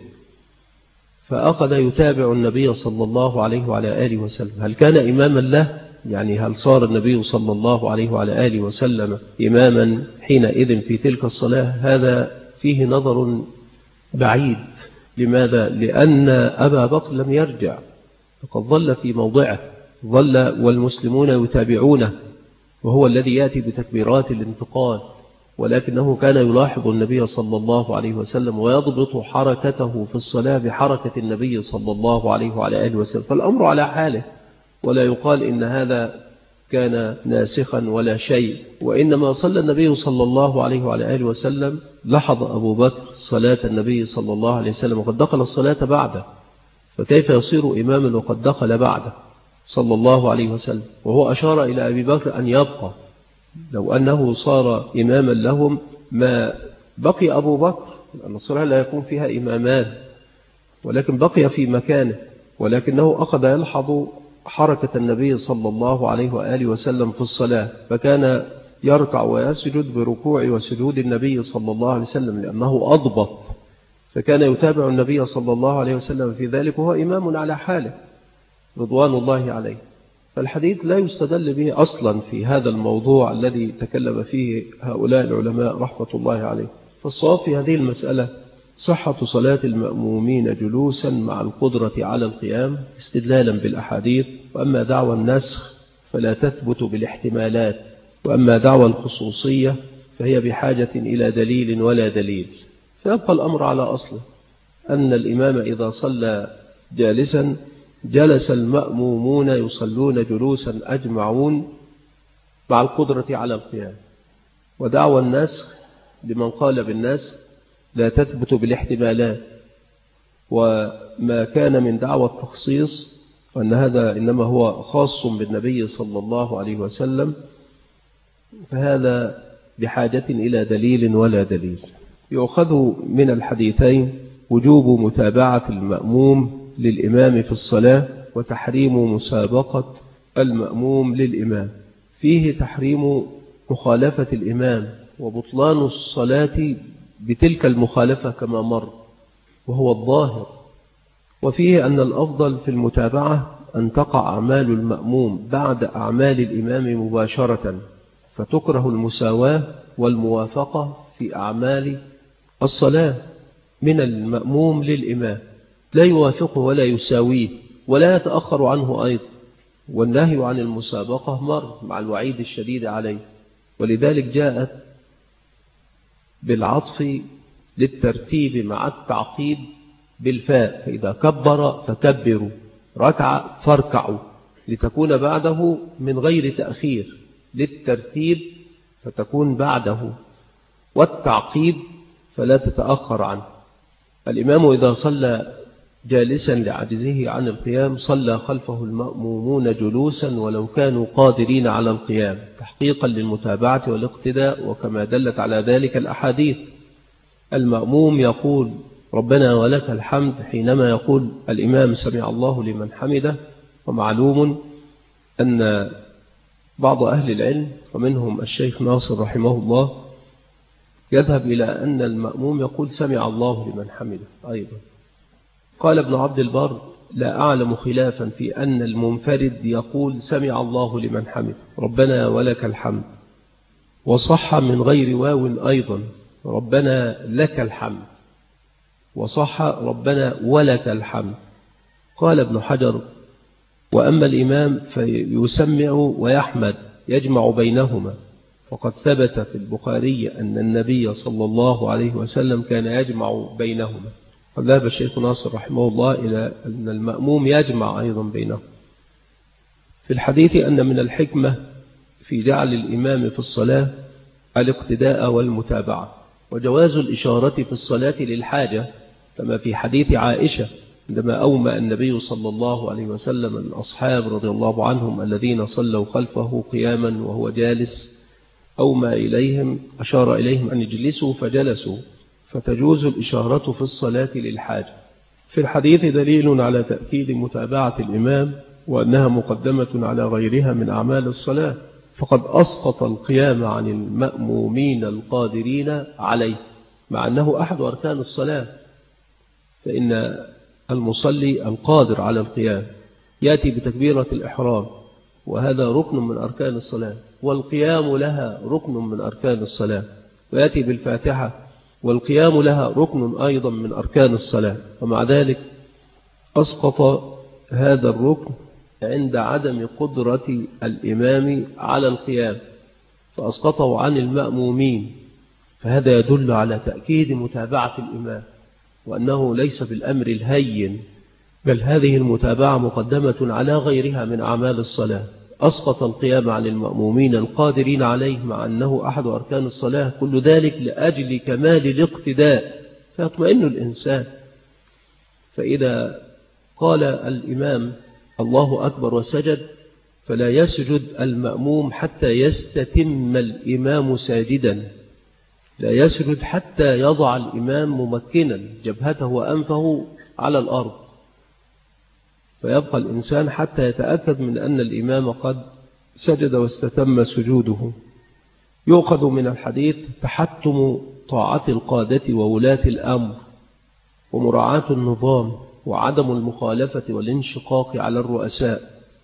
فأخذ يتابع النبي صلى الله عليه وعلى آله وسلم. هل كان إماما له؟ يعني هل صار النبي صلى الله عليه وعلى آله وسلم إماما حينئذ في تلك الصلاة؟ هذا فيه نظر بعيد. لماذا؟ لأن أبا بكر لم يرجع، فقد ظل في موضعه، ظل والمسلمون يتابعونه، وهو الذي يأتي بتكبيرات الانتقال، ولكنه كان يلاحظ النبي صلى الله عليه وسلم ويضبط حركته في الصلاة بحركة النبي صلى الله عليه وعلى آله وسلم، فالأمر على حاله، ولا يقال إن هذا كان ناسخا ولا شيء، وإنما صلى النبي صلى الله عليه وعلى آله وسلم. لاحظ أبو بكر صلاة النبي صلى الله عليه وسلم وقد دخل الصلاة بعده، فكيف يصير إماما وقد دخل بعده صلى الله عليه وسلم؟ وهو أشار إلى أبي بكر أن يبقى، لو أنه صار إماما لهم ما بقي أبو بكر، لأن الصلاة لا يكون فيها إمامان، ولكن بقي في مكانه، ولكنه أخذ يلحظ حركة النبي صلى الله عليه وآله وسلم في الصلاة، فكان يركع ويسجد بركوع وسجود النبي صلى الله عليه وسلم لأنه أضبط، فكان يتابع النبي صلى الله عليه وسلم في ذلك، وهو إمام على حاله رضوان الله عليه. فالحديث لا يستدل به أصلا في هذا الموضوع الذي تكلم فيه هؤلاء العلماء رحمة الله عليه. فالصواب في هذه المسألة صحة صلاة المأمومين جلوسا مع القدرة على القيام استدلالا بالأحاديث، وأما دعوى النسخ فلا تثبت بالاحتمالات، وأما دعوى الخصوصية فهي بحاجة إلى دليل ولا دليل. فيبقى الأمر على أصله، أن الإمام إذا صلى جالسا جلس المأمومون يصلون جلوسا أجمعون مع القدرة على القيام. ودعوى النسخ لمن قال بالنسخ لا تثبت بالاحتمالات، وما كان من دعوى التخصيص وأن هذا إنما هو خاص بالنبي صلى الله عليه وسلم، فهذا بحاجة إلى دليل ولا دليل. يؤخذ من الحديثين وجوب متابعة المأموم للإمام في الصلاة، وتحريم مسابقة المأموم للإمام. فيه تحريم مخالفة الإمام وبطلان الصلاة بتلك المخالفة كما مر، وهو الظاهر. وفيه أن الأفضل في المتابعة أن تقع أعمال المأموم بعد أعمال الإمام مباشرة، فتكره المساواة والموافقة في أعمال الصلاة من المأموم للإمام، لا يوافقه ولا يساويه ولا يتأخر عنه أيضا، والنهي عن المسابقة مر مع الوعيد الشديد عليه، ولذلك جاءت بالعطف للترتيب مع التعقيب بالفاء، فإذا كبر فكبروا، ركع فاركعوا، لتكون بعده من غير تأخير، للترتيب فتكون بعده، والتعقيب فلا تتأخر عنه. الإمام إذا صلى جالسا لعجزه عن القيام صلى خلفه المأمومون جلوسا ولو كانوا قادرين على القيام، تحقيقا للمتابعة والاقتداء، وكما دلت على ذلك الأحاديث. المأموم يقول ربنا ولك الحمد حينما يقول الإمام سمع الله لمن حمده. ومعلوم أن بعض أهل العلم ومنهم الشيخ ناصر رحمه الله يذهب إلى أن المأموم يقول سمع الله لمن حمده أيضا. قال ابن عبد البر لا أعلم خلافا في أن المنفرد يقول سمع الله لمن حمده ربنا ولك الحمد، وصح من غير واو أيضا ربنا لك الحمد، وصح ربنا ولك الحمد. قال ابن حجر وأما الإمام فيسمع ويحمد يجمع بينهما، وقد ثبت في البخاري أن النبي صلى الله عليه وسلم كان يجمع بينهما. قد ذهب الشيخ ناصر رحمه الله إلى أن المأموم يجمع أيضا بينهم. في الحديث أن من الحكمة في جعل الإمام في الصلاة الاقتداء والمتابعة، وجواز الإشارة في الصلاة للحاجة، كما في حديث عائشة عندما أومأ النبي صلى الله عليه وسلم الأصحاب رضي الله عنهم الذين صلوا خلفه قياما وهو جالس، أومأ إليهم أشار إليهم أن يجلسوا فجلسوا، فتجوز الإشارة في الصلاة للحاجة. في الحديث دليل على تأكيد متابعة الإمام وأنها مقدمة على غيرها من أعمال الصلاة، فقد أسقط القيام عن المأمومين القادرين عليه مع أنه أحد أركان الصلاة، فإن المصلي القادر على القيام يأتي بتكبيرة الإحرام وهذا ركن من أركان الصلاة، والقيام لها ركن من أركان الصلاة، ويأتي بالفاتحة والقيام لها ركن أيضا من أركان الصلاة، ومع ذلك أسقط هذا الركن عند عدم قدرة الإمام على القيام فأسقطه عن المأمومين، فهذا يدل على تأكيد متابعة الإمام وأنه ليس بالأمر الهين، بل هذه المتابعة مقدمة على غيرها من أعمال الصلاة. أسقط القيام عن المأمومين القادرين عليه مع أنه أحد أركان الصلاة، كل ذلك لأجل كمال الاقتداء فيطمئن الإنسان. فإذا قال الإمام الله أكبر وسجد فلا يسجد المأموم حتى يستتم الإمام ساجدا، لا يسجد حتى يضع الإمام ممكنا جبهته وأنفه على الأرض، فيبقى الإنسان حتى يتأكد من أن الإمام قد سجد واستتم سجوده. يؤخذ من الحديث تحتم طاعة القادة وولاة الأمر ومراعاة النظام وعدم المخالفة والانشقاق على الرؤساء،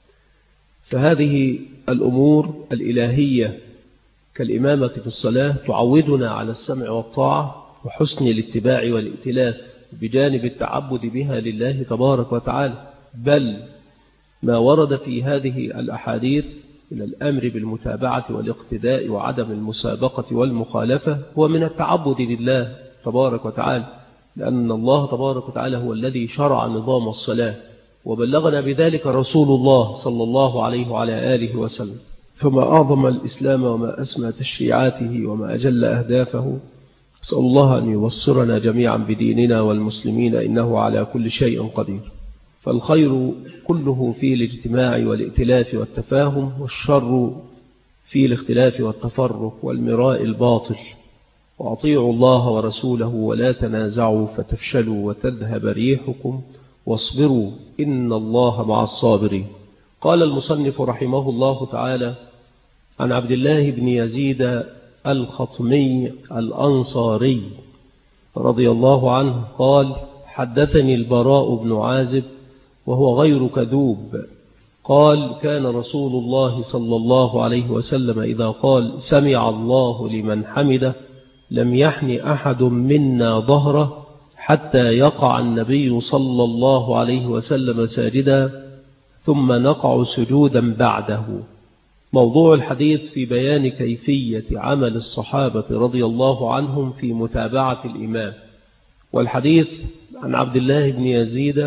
فهذه الأمور الإلهية كالإمامة في الصلاة تعودنا على السمع والطاعة وحسن الاتباع والائتلاف بجانب التعبد بها لله تبارك وتعالى، بل ما ورد في هذه الأحاديث من الأمر بالمتابعة والاقتداء وعدم المسابقة والمخالفة هو من التعبد لله تبارك وتعالى، لأن الله تبارك وتعالى هو الذي شرع نظام الصلاة وبلغنا بذلك رسول الله صلى الله عليه وعلى آله وسلم. فما أعظم الإسلام وما أسمى تشريعاته وما أجل أهدافه. أسأل الله أن يوصرنا جميعا بديننا والمسلمين إنه على كل شيء قدير. فالخير كله في الاجتماع والائتلاف والتفاهم، والشر في الاختلاف والتفرق والمراء الباطل. وأطيعوا الله ورسوله ولا تنازعوا فتفشلوا وتذهب ريحكم واصبروا إن الله مع الصابرين. قال المصنف رحمه الله تعالى عن عبد الله بن يزيد الخطمي الأنصاري رضي الله عنه قال حدثني البراء بن عازب وهو غير كذوب قال كان رسول الله صلى الله عليه وسلم إذا قال سمع الله لمن حمده لم يحن أحد منا ظهره حتى يقع النبي صلى الله عليه وسلم ساجدا ثم نقع سجودا بعده. موضوع الحديث في بيان كيفية عمل الصحابة رضي الله عنهم في متابعة الإمام. والحديث عن عبد الله بن يزيد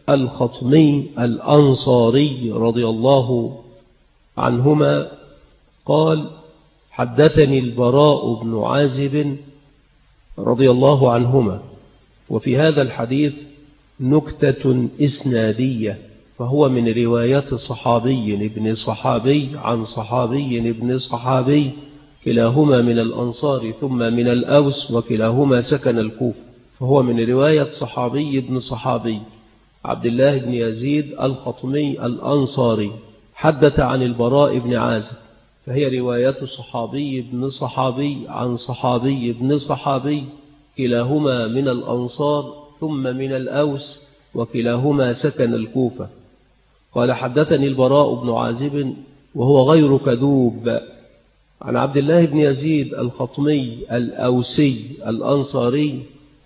الخطمي الأنصاري رضي الله عنهما قال: حدثني البراء بن عازب رضي الله عنهما. وفي هذا الحديث نكتة إسنادية، فهو من رواية صحابي ابن صحابي عن صحابي ابن صحابي، كلاهما من الأنصار ثم من الأوس، وكلاهما سكن الكوفة. فهو من رواية صحابي ابن صحابي عبد الله بن يزيد الخطمي الأنصاري، حدث عن البراء بن عازب، فهي رواية صحابي ابن صحابي عن صحابي ابن صحابي، كلاهما من الأنصار ثم من الأوس، وكلاهما سكن الكوفة. قال: حدثني البراء بن عازب وهو غير كذوب عن عبد الله بن يزيد الخطمي الأوسي الأنصاري،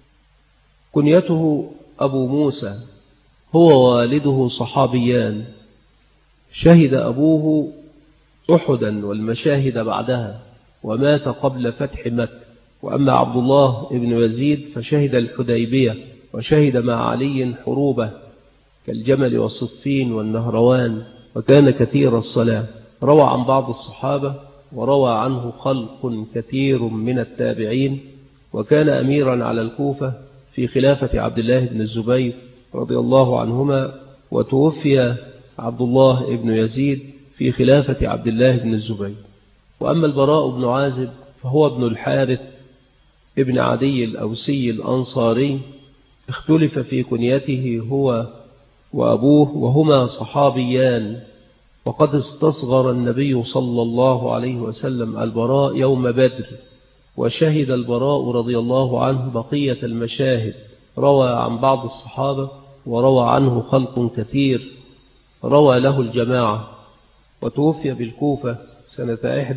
كنيته أبو موسى، هو والده صحابيان، شهد أبوه أحدا والمشاهد بعدها، ومات قبل فتح مكة. وأما عبد الله بن يزيد فشهد الحديبية، وشهد مع علي حروبة كالجمل والصفين والنهروان، وكان كثير الصلاة. روى عن بعض الصحابة، وروى عنه خلق كثير من التابعين، وكان أميرا على الكوفة في خلافة عبد الله بن الزبير رضي الله عنهما، وتوفي عبد الله بن يزيد في خلافة عبد الله بن الزبير. وأما البراء بن عازب فهو ابن الحارث ابن عدي الأوسي الأنصاري، اختلف في كنيته هو وأبوه، وهما صحابيان. وقد استصغر النبي صلى الله عليه وسلم البراء يوم بدر، وشهد البراء رضي الله عنه بقية المشاهد. روى عن بعض الصحابة، وروى عنه خلق كثير، روى له الجماعة. وتوفي بالكوفة سنة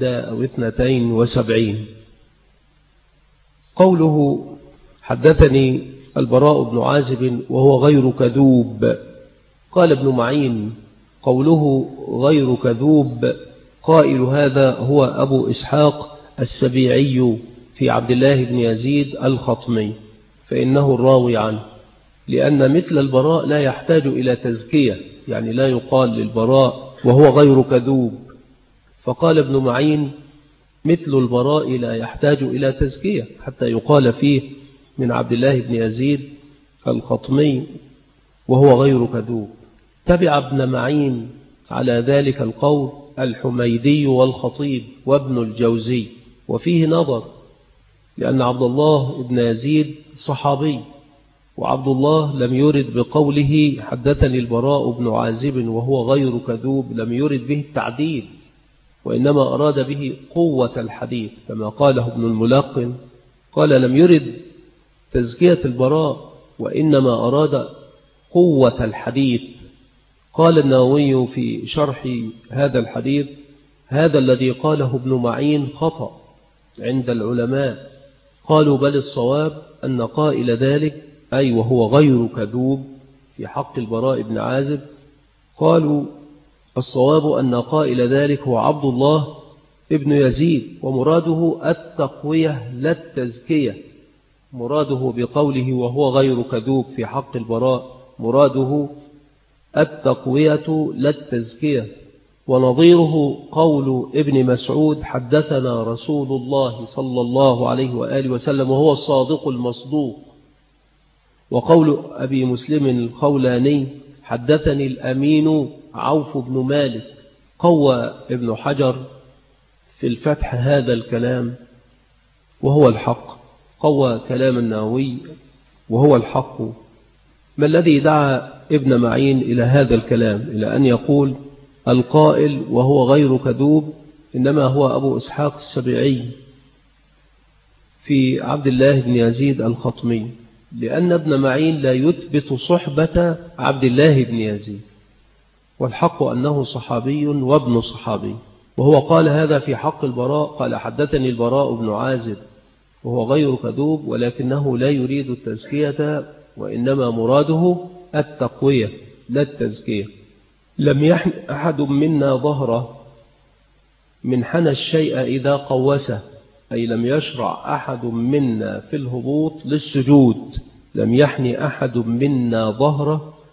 71. قوله: حدثني البراء بن عازب وهو غير كذوب، قال ابن معين: قوله غير كذوب، قائل هذا هو أبو إسحاق السبيعي في عبد الله بن يزيد الخطمي، فإنه الراوي عنه، لأن مثل البراء لا يحتاج إلى تزكية، يعني لا يقال للبراء وهو غير كذوب. فقال ابن معين: مثل البراء لا يحتاج إلى تزكية حتى يقال فيه من عبد الله بن يزيد الخطمي وهو غير كذوب. تبع ابن معين على ذلك القول الحميدي والخطيب وابن الجوزي، وفيه نظر، لأن عبد الله بن يزيد صحابي، وعبد الله لم يرد بقوله حدثني البراء بن عازب وهو غير كذوب، لم يرد به التعديل، وإنما أراد به قوة الحديث، كما قاله ابن الملقن، قال لم يرد تزكية البراء، وإنما أراد قوة الحديث. قال النووي في شرح هذا الحديث: هذا الذي قاله ابن معين خطأ عند العلماء، قالوا بل الصواب أن قائل ذلك أي وهو غير كذوب في حق البراء بن عازب، قالوا الصواب أن قائل ذلك هو عبد الله ابن يزيد، ومراده التقوية لا التزكية. مراده بقوله وهو غير كذوب في حق البراء مراده التقوية لا التزكية. ونظيره قول ابن مسعود حدثنا رسول الله صلى الله عليه وآله وسلم وهو الصادق المصدوق. وقول أبي مسلم الخولاني حدثني الأمين عوف بن مالك. قوى ابن حجر في الفتح هذا الكلام وهو الحق، قوى كلام النووي وهو الحق. ما الذي دعا ابن معين إلى هذا الكلام، إلى أن يقول القائل وهو غير كذوب إنما هو أبو إسحاق السبيعي في عبد الله بن يزيد الخطمي؟ لأن ابن معين لا يثبت صحبة عبد الله بن يزيد، والحق أنه صحابي وابن صحابي. وهو قال هذا في حق البراء، قال حدثني البراء بن عازب وهو غير كذوب، ولكنه لا يريد التزكية، وإنما مراده التقوية لا التزكية. لم يحن أحد منا ظهره من حنى الشيء إذا قوسه، أي لم يشرع أحد منا في الهبوط للسجود. لم يحن أحد منا ظهره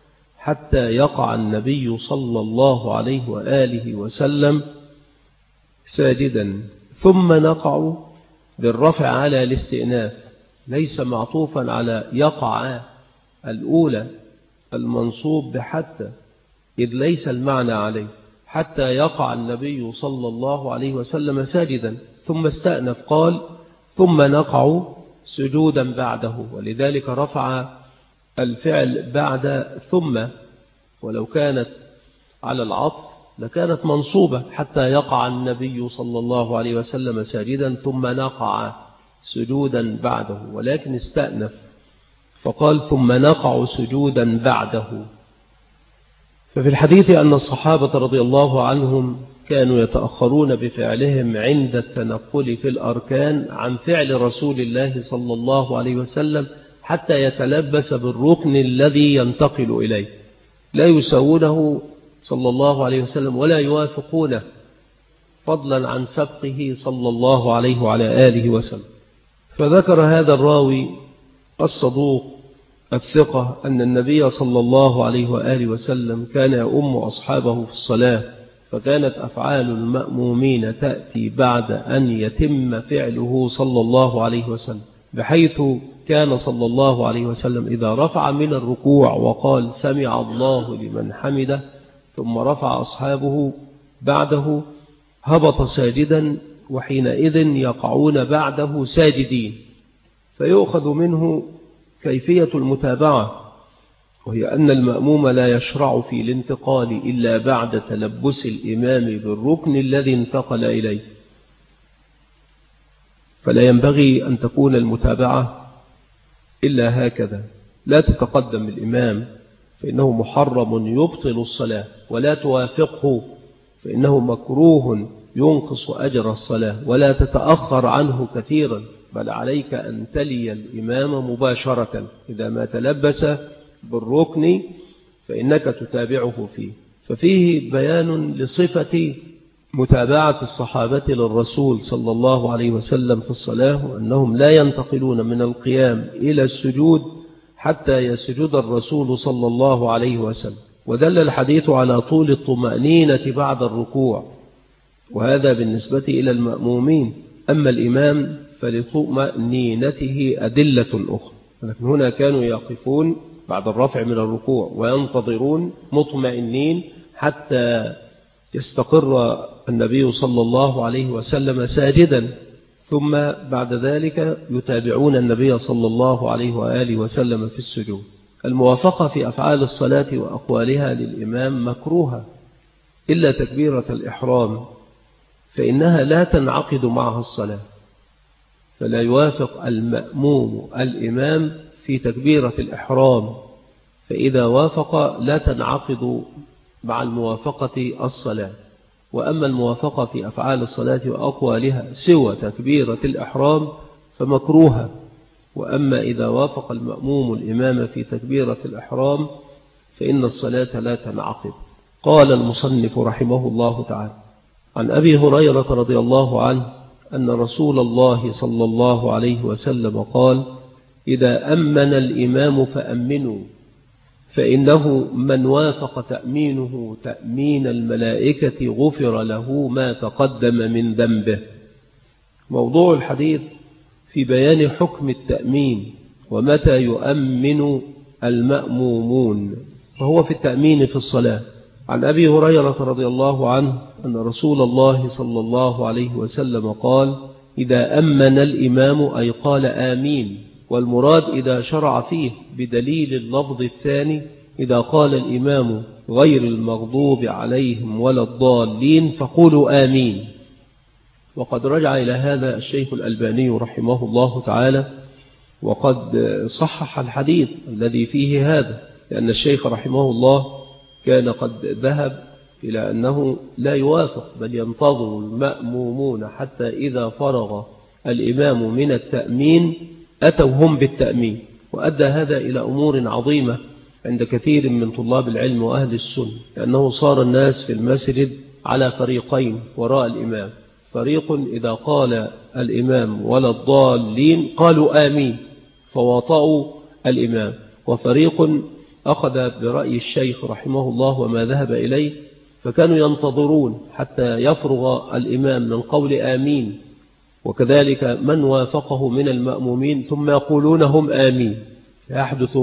حتى يقع النبي صلى الله عليه وآله وسلم ساجدا، ثم نقع بالرفع على الاستئناف، ليس معطوفا على يقع الأولى المنصوب بحتى، إذ ليس المعنى عليه. حتى يقع النبي صلى الله عليه وسلم ساجدا، ثم استأنف قال ثم نقع سجودا بعده، ولذلك رفع الفعل بعد ثم، ولو كانت على العطف لكانت منصوبة حتى يقع النبي صلى الله عليه وسلم ساجدا ثم نقع سجودا بعده، ولكن استأنف فقال ثم نقع سجودا بعده. ففي الحديث أن الصحابة رضي الله عنهم كانوا يتأخرون بفعلهم عند التنقل في الأركان عن فعل رسول الله صلى الله عليه وسلم حتى يتلبس بالركن الذي ينتقل إليه، لا يساوونه صلى الله عليه وسلم ولا يوافقونه، فضلا عن سبقه صلى الله عليه وعلى آله وسلم. فذكر هذا الراوي الصدوق الثقة أن النبي صلى الله عليه وآله وسلم كان يؤم أصحابه في الصلاة، فكانت أفعال المأمومين تأتي بعد أن يتم فعله صلى الله عليه وسلم، بحيث كان صلى الله عليه وسلم إذا رفع من الركوع وقال سمع الله لمن حمده ثم رفع أصحابه بعده هبط ساجدا، وحينئذ يقعون بعده ساجدين. فيؤخذ منه كيفية المتابعة، وهي أن المأموم لا يشرع في الانتقال إلا بعد تلبس الإمام بالركن الذي انتقل إليه، فلا ينبغي أن تكون المتابعة إلا هكذا، لا تتقدم الإمام فإنه محرم يبطل الصلاة، ولا توافقه فإنه مكروه ينقص أجر الصلاة، ولا تتأخر عنه كثيرا، بل عليك أن تلي الإمام مباشرة إذا ما تلبس بالركن فإنك تتابعه فيه. ففيه بيان لصفة متابعة الصحابة للرسول صلى الله عليه وسلم في الصلاة، وأنهم لا ينتقلون من القيام إلى السجود حتى يسجد الرسول صلى الله عليه وسلم. ودل الحديث على طول الطمأنينة بعد الركوع، وهذا بالنسبة إلى المأمومين. أما الإمام فلطمأنينته أدلة أخرى، لكن هنا كانوا يقفون بعد الرفع من الركوع وينتظرون مطمئنين حتى يستقر النبي صلى الله عليه وسلم ساجدا، ثم بعد ذلك يتابعون النبي صلى الله عليه وآله وسلم في السجود. الموافقة في أفعال الصلاة وأقوالها للإمام مكروهة إلا تكبيرة الإحرام، فإنها لا تنعقد معها الصلاة، فلا يوافق المأموم الإمام في تكبيرة الإحرام، فإذا وافق لا تنعقد مع الموافقة الصلاة. وأما الموافقة في أفعال الصلاة وأقوالها سوى تكبيرة الإحرام فمكروهة. وأما إذا وافق المأموم الإمام في تكبيرة الإحرام فإن الصلاة لا تنعقد. قال المصنف رحمه الله تعالى: عن أبي هريرة رضي الله عنه أن رسول الله صلى الله عليه وسلم قال: إذا أمن الإمام فأمنوا، فإنه من وافق تأمينه تأمين الملائكة غفر له ما تقدم من ذنبه. موضوع الحديث في بيان حكم التأمين ومتى يؤمن المأمومون، فهو في التأمين في الصلاة. عن أبي هريرة رضي الله عنه أن رسول الله صلى الله عليه وسلم قال: إذا أمن الإمام أي قال آمين، والمراد إذا شرع فيه بدليل اللفظ الثاني إذا قال الإمام غير المغضوب عليهم ولا الضالين فقولوا آمين. وقد رجع إلى هذا الشيخ الألباني رحمه الله تعالى، وقد صحح الحديث الذي فيه هذا، لأن الشيخ رحمه الله كان قد ذهب إلى أنه لا يوافق، بل ينتظر المأمومون حتى إذا فرغ الإمام من التأمين أتوا هم بالتأمين، وأدى هذا إلى أمور عظيمة عند كثير من طلاب العلم وأهل السنة، لأنه صار الناس في المسجد على فريقين وراء الإمام: فريق إذا قال الإمام ولا الضالين قالوا آمين فواطؤوا الإمام، وفريق أخذ برأي الشيخ رحمه الله وما ذهب إليه، فكانوا ينتظرون حتى يفرغ الإمام من قول آمين، وكذلك من وافقه من المأمومين، ثم يقولون هم آمين، يحدث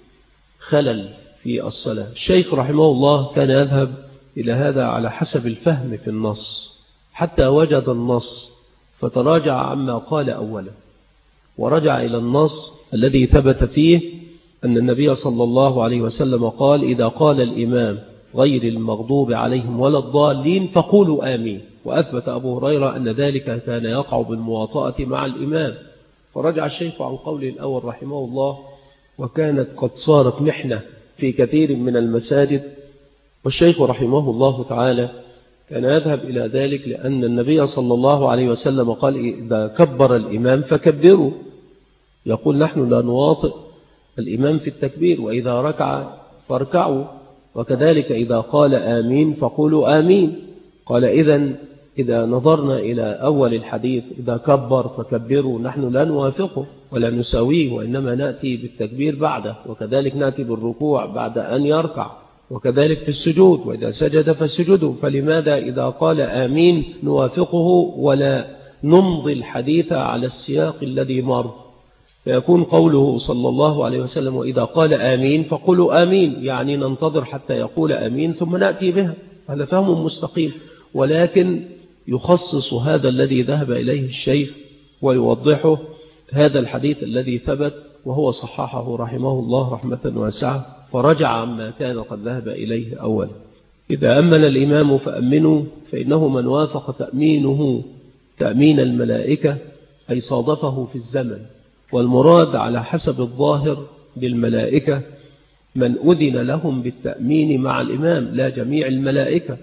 خلل في الصلاة. الشيخ رحمه الله كان يذهب إلى هذا على حسب الفهم في النص، حتى وجد النص فتراجع عما قال أولا، ورجع إلى النص الذي ثبت فيه أن النبي صلى الله عليه وسلم قال: إذا قال الإمام غير المغضوب عليهم ولا الضالين فقولوا آمين. وأثبت أبو هريرة أن ذلك كان يقع بالمواطأة مع الإمام، فرجع الشيخ عن قول الأول رحمه الله، وكانت قد صارت محنة في كثير من المساجد، والشيخ رحمه الله تعالى كان يذهب إلى ذلك لأن النبي صلى الله عليه وسلم قال: إذا كبر الإمام فكبروا، يقول نحن لا نواطئ الإمام في التكبير، وإذا ركع فاركعوا، وكذلك إذا قال آمين فقولوا آمين. قال: إذا نظرنا إلى أول الحديث إذا كبر فكبروا، نحن لا نوافقه ولا نساويه، وإنما نأتي بالتكبير بعده، وكذلك نأتي بالركوع بعد أن يركع، وكذلك في السجود، وإذا سجد فسجدوا، فلماذا إذا قال آمين نوافقه ولا نمضي الحديث على السياق الذي مر؟ فيكون قوله صلى الله عليه وسلم: وإذا قال آمين فقولوا آمين، يعني ننتظر حتى يقول آمين ثم نأتي بها. هذا فهم مستقيم، ولكن يخصص هذا الذي ذهب إليه الشيخ ويوضحه هذا الحديث الذي ثبت، وهو صححه رحمه الله رحمة واسعة، فرجع عما كان قد ذهب إليه أولا. إذا أمن الإمام فأمنوا، فإنه من وافق تأمينه تأمين الملائكة أي صادفه في الزمن، والمراد على حسب الظاهر بالملائكة من أذن لهم بالتأمين مع الإمام، لا جميع الملائكة،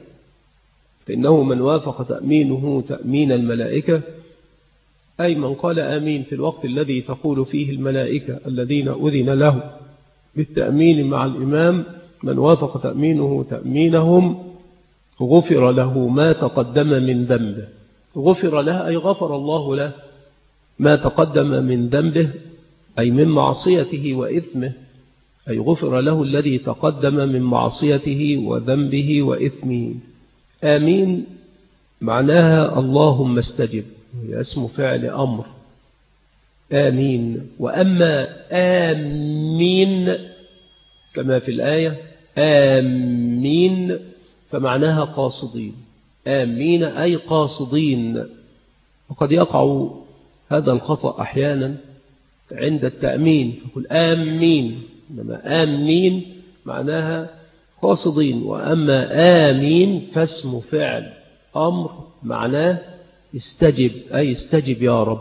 فإنه من وافق تأمينه تأمين الملائكة أي من قال آمين في الوقت الذي تقول فيه الملائكة الذين أذن له بالتأمين مع الإمام، من وافق تأمينه تأمينهم غفر له ما تقدم من ذنبه. غفر له أي غفر الله له ما تقدم من ذنبه، أي من معصيته وإثمه، أي غفر له الذي تقدم من معصيته وذنبه وإثمه. آمين معناها اللهم استجب، هي اسم فعل أمر آمين. وأما آمين كما في الآية آمين فمعناها قاصدين، آمين أي قاصدين. وقد يقع هذا الخطأ أحيانا عند التأمين، فقل آمين، إنما آمين معناها قاصدين. وأما آمين فاسم فعل أمر معناه استجب، أي استجب يا رب.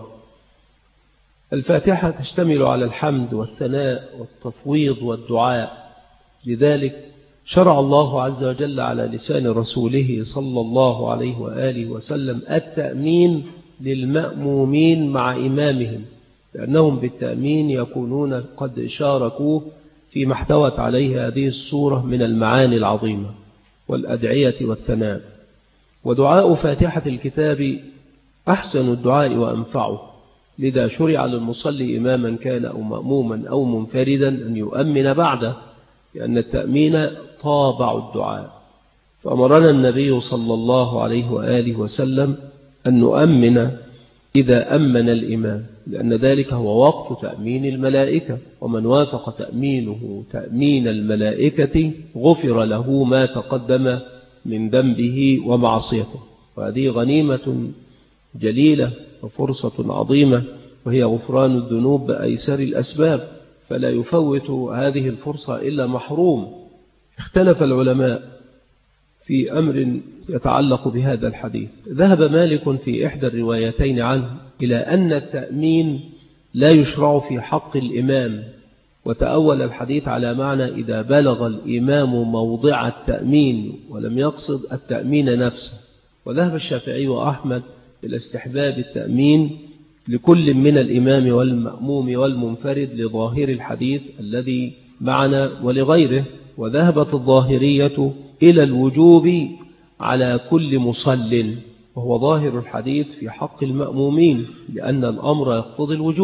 الفاتحة تشتمل على الحمد والثناء والتفويض والدعاء، لذلك شرع الله عز وجل على لسان رسوله صلى الله عليه وآله وسلم التأمين للمأمومين مع إمامهم، لأنهم بالتأمين يكونون قد شاركوه فيما احتوت عليه هذه السورة من المعاني العظيمة والأدعية والثناء. ودعاء فاتحة الكتاب أحسن الدعاء وأنفعه، لذا شرع للمصلي إماما كان أو مأموما أو منفردا أن يؤمن بعده، لأن التأمين طابع الدعاء. فأمرنا النبي صلى الله عليه وآله وسلم أن نؤمن إذا أمن الإمام، لأن ذلك هو وقت تأمين الملائكة، ومن وافق تأمينه تأمين الملائكة غفر له ما تقدم من ذنبه ومعصيته. وهذه غنيمة جليلة وفرصة عظيمة، وهي غفران الذنوب بأيسر الأسباب، فلا يفوت هذه الفرصة إلا محروم. اختلف العلماء في أمر يتعلق بهذا الحديث. ذهب مالك في إحدى الروايتين عنه إلى أن التأمين لا يشرع في حق الإمام، وتأول الحديث على معنى إذا بلغ الإمام موضع التأمين، ولم يقصد التأمين نفسه. وذهب الشافعي وأحمد إلى استحباب التأمين لكل من الإمام والمأموم والمنفرد لظاهر الحديث الذي معنا ولغيره. وذهبت الظاهرية إلى الوجوب على كل مصل، وهو ظاهر الحديث في حق المأمومين، لأن الأمر يقتضي الوجوب.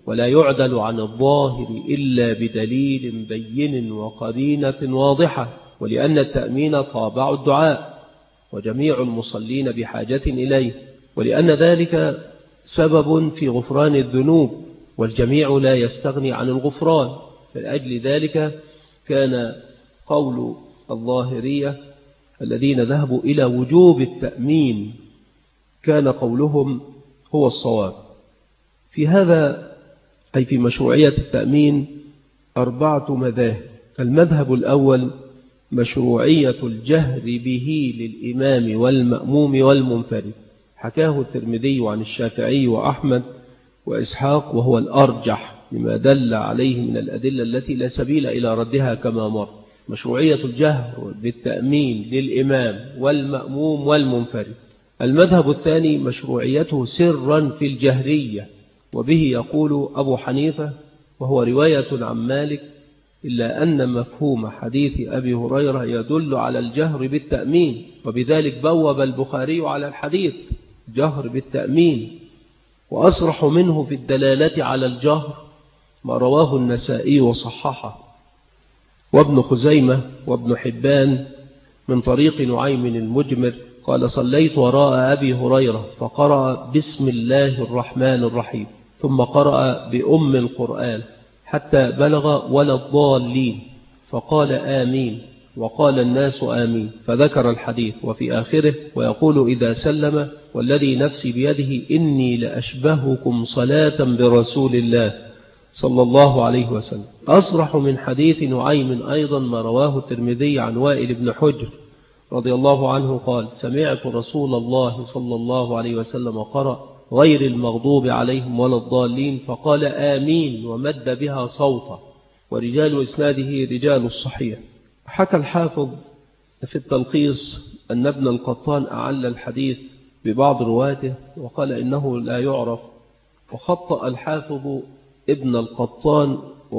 ولا يعدل عن الظاهر إلا بدليل بين وقرينة واضحة، ولأن التأمين طابع الدعاء وجميع المصلين بحاجة إليه، ولأن ذلك سبب في غفران الذنوب، والجميع لا يستغني عن الغفران. فلأجل ذلك كان قول الظاهرية الذين ذهبوا إلى وجوب التأمين كان قولهم هو الصواب. في هذا أي في مشروعية التأمين 4 مذاهب. المذهب الأول مشروعية الجهر به للإمام والمأموم والمنفرد، حكاه الترمذي عن الشافعي وأحمد وإسحاق، وهو الأرجح لما دل عليه من الأدلة التي لا سبيل إلى ردها كما مر. مشروعية الجهر بالتأمين للإمام والمأموم والمنفرد. المذهب الثاني مشروعيته سرا في الجهرية، وبه يقول أبو حنيفة، وهو رواية عن مالك، إلا أن مفهوم حديث أبي هريرة يدل على الجهر بالتأمين، وبذلك بوب البخاري على الحديث جهر بالتأمين. وأصرح منه في الدلالة على الجهر ما رواه النسائي وصححه وابن خزيمة وابن حبان من طريق نعيم المجمر قال: صليت وراء أبي هريرة فقرأ بسم الله الرحمن الرحيم، ثم قرأ بأم القرآن حتى بلغ ولا الضالين، فقال آمين، وقال الناس آمين، فذكر الحديث وفي آخره: ويقول إذا سلم والذي نفسي بيده إني لأشبهكم صلاة برسول الله صلى الله عليه وسلم. أصرح من حديث نعيم أيضا ما رواه الترمذي عن وائل بن حجر رضي الله عنه قال: سمعت رسول الله صلى الله عليه وسلم قرأ غير المغضوب عليهم ولا الضالين، فقال آمين ومد بها صوتا، ورجال إسناده رجال الصحيح. حكى الحافظ في التلخيص أن ابن القطان أعل الحديث ببعض رواته وقال إنه لا يعرف، وخطأ الحافظ ابن القطان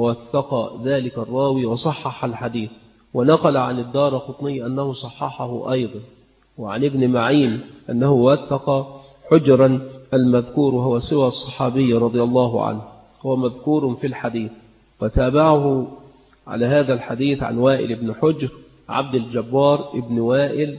ووثق ذلك الراوي وصحح الحديث، ونقل عن الدارقطني أنه صححه أيضا، وعن ابن معين أنه وثق حجرا المذكور وهو سوى الصحابي رضي الله عنه، هو مذكور في الحديث. وتابعه على هذا الحديث عن وائل بن حجر عبد الجبار ابن وائل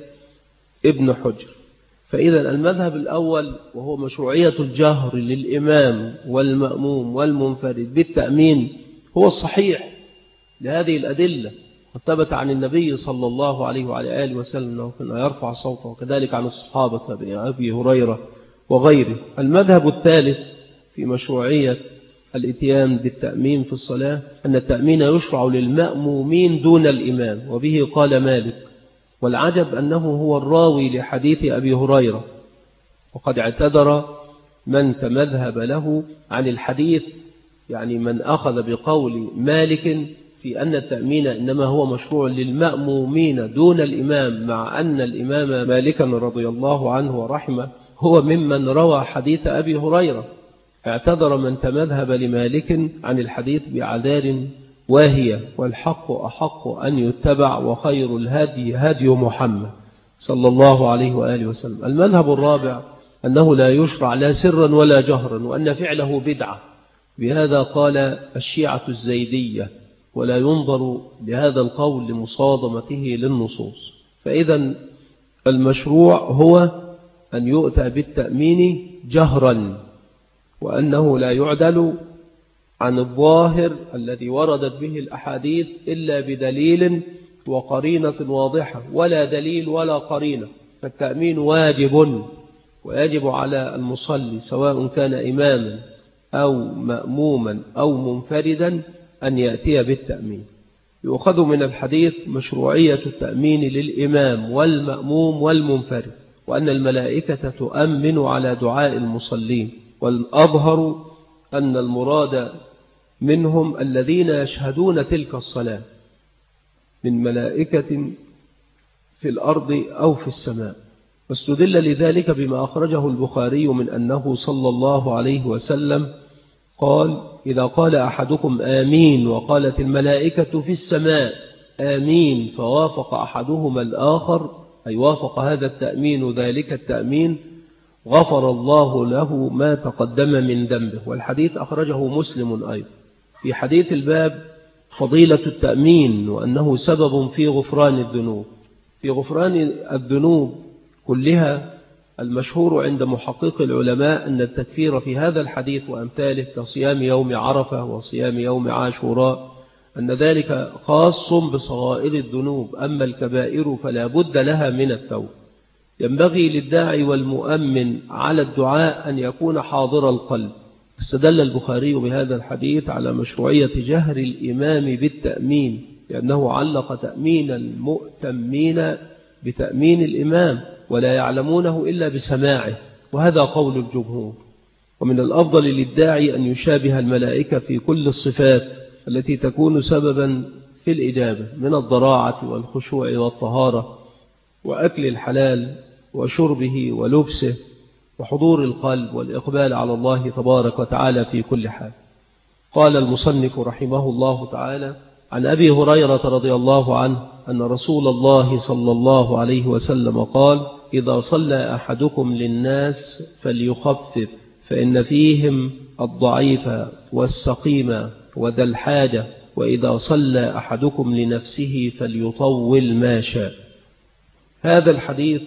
ابن حجر. فإذا المذهب الأول وهو مشروعية الجهر للإمام والمأموم والمنفرد بالتأمين هو الصحيح لهذه الأدلة، ثبت عن النبي صلى الله عليه وعلى آله وسلم أنه كان يرفع صوته، وكذلك عن الصحابة أبي هريرة وغيره. المذهب الثالث في مشروعية الاتيان بالتأمين في الصلاة أن التأمين يشرع للمأمومين دون الإمام، وبه قال مالك. والعجب أنه هو الراوي لحديث أبي هريرة، وقد اعتذر من تمذهب له عن الحديث، يعني من أخذ بقول مالك في أن التأمين إنما هو مشروع للمأمومين دون الإمام، مع أن الإمام مالكا رضي الله عنه ورحمه هو ممن روى حديث أبي هريرة. اعتذر من تمذهب لمالك عن الحديث بعذار واهية، والحق أحق أن يتبع، وخير الهدي هدي محمد صلى الله عليه وآله وسلم. المذهب الرابع أنه لا يشرع لا سرا ولا جهرا، وأن فعله بدعة، بهذا قال الشيعة الزيدية، ولا ينظر بهذا القول لمصادمته للنصوص. فإذا المشروع هو أن يؤتى بالتأمين جهرا، وأنه لا يعدل عن الظاهر الذي وردت به الأحاديث إلا بدليل وقرينة واضحة، ولا دليل ولا قرينة. فالتأمين واجب، ويجب على المصلي سواء كان إماما أو مأموما أو منفردا أن يأتي بالتأمين. يؤخذ من الحديث مشروعية التأمين للإمام والمأموم والمنفرد، وأن الملائكة تؤمن على دعاء المصلين، والأظهر أن المراد منهم الذين يشهدون تلك الصلاة من ملائكة في الأرض أو في السماء. واستدل لذلك بما أخرجه البخاري من أنه صلى الله عليه وسلم قال: إذا قال أحدكم آمين وقالت الملائكة في السماء آمين، فوافق أحدهما الآخر، أي وافق هذا التأمين ذلك التأمين، غفر الله له ما تقدم من ذنبه. والحديث أخرجه مسلم أيضا. في حديث الباب فضيلة التأمين وأنه سبب في غفران الذنوب. في غفران الذنوب كلها المشهور عند محقق العلماء أن التكفير في هذا الحديث وأمثاله كصيام يوم عرفة وصيام يوم عاشوراء أن ذلك خاص بصغائر الذنوب، أما الكبائر فلا بد لها من التوبة. ينبغي للداعي والمؤمن على الدعاء أن يكون حاضر القلب. استدل البخاري بهذا الحديث على مشروعية جهر الإمام بالتأمين، لأنه علق تأمين المؤتمين بتأمين الإمام ولا يعلمونه إلا بسماعه، وهذا قول الجمهور. ومن الأفضل للداعي أن يشابه الملائكة في كل الصفات التي تكون سببا في الإجابة من الضراعة والخشوع والطهارة وأكل الحلال وشربه ولبسه وحضور القلب والإقبال على الله تبارك وتعالى في كل حال. قال المصنف رحمه الله تعالى: عن أبي هريرة رضي الله عنه أن رسول الله صلى الله عليه وسلم قال: إذا صلى أحدكم للناس فليخفف، فإن فيهم الضعيف والسقيم وذا الحاجة، وإذا صلى أحدكم لنفسه فليطول ما شاء. هذا الحديث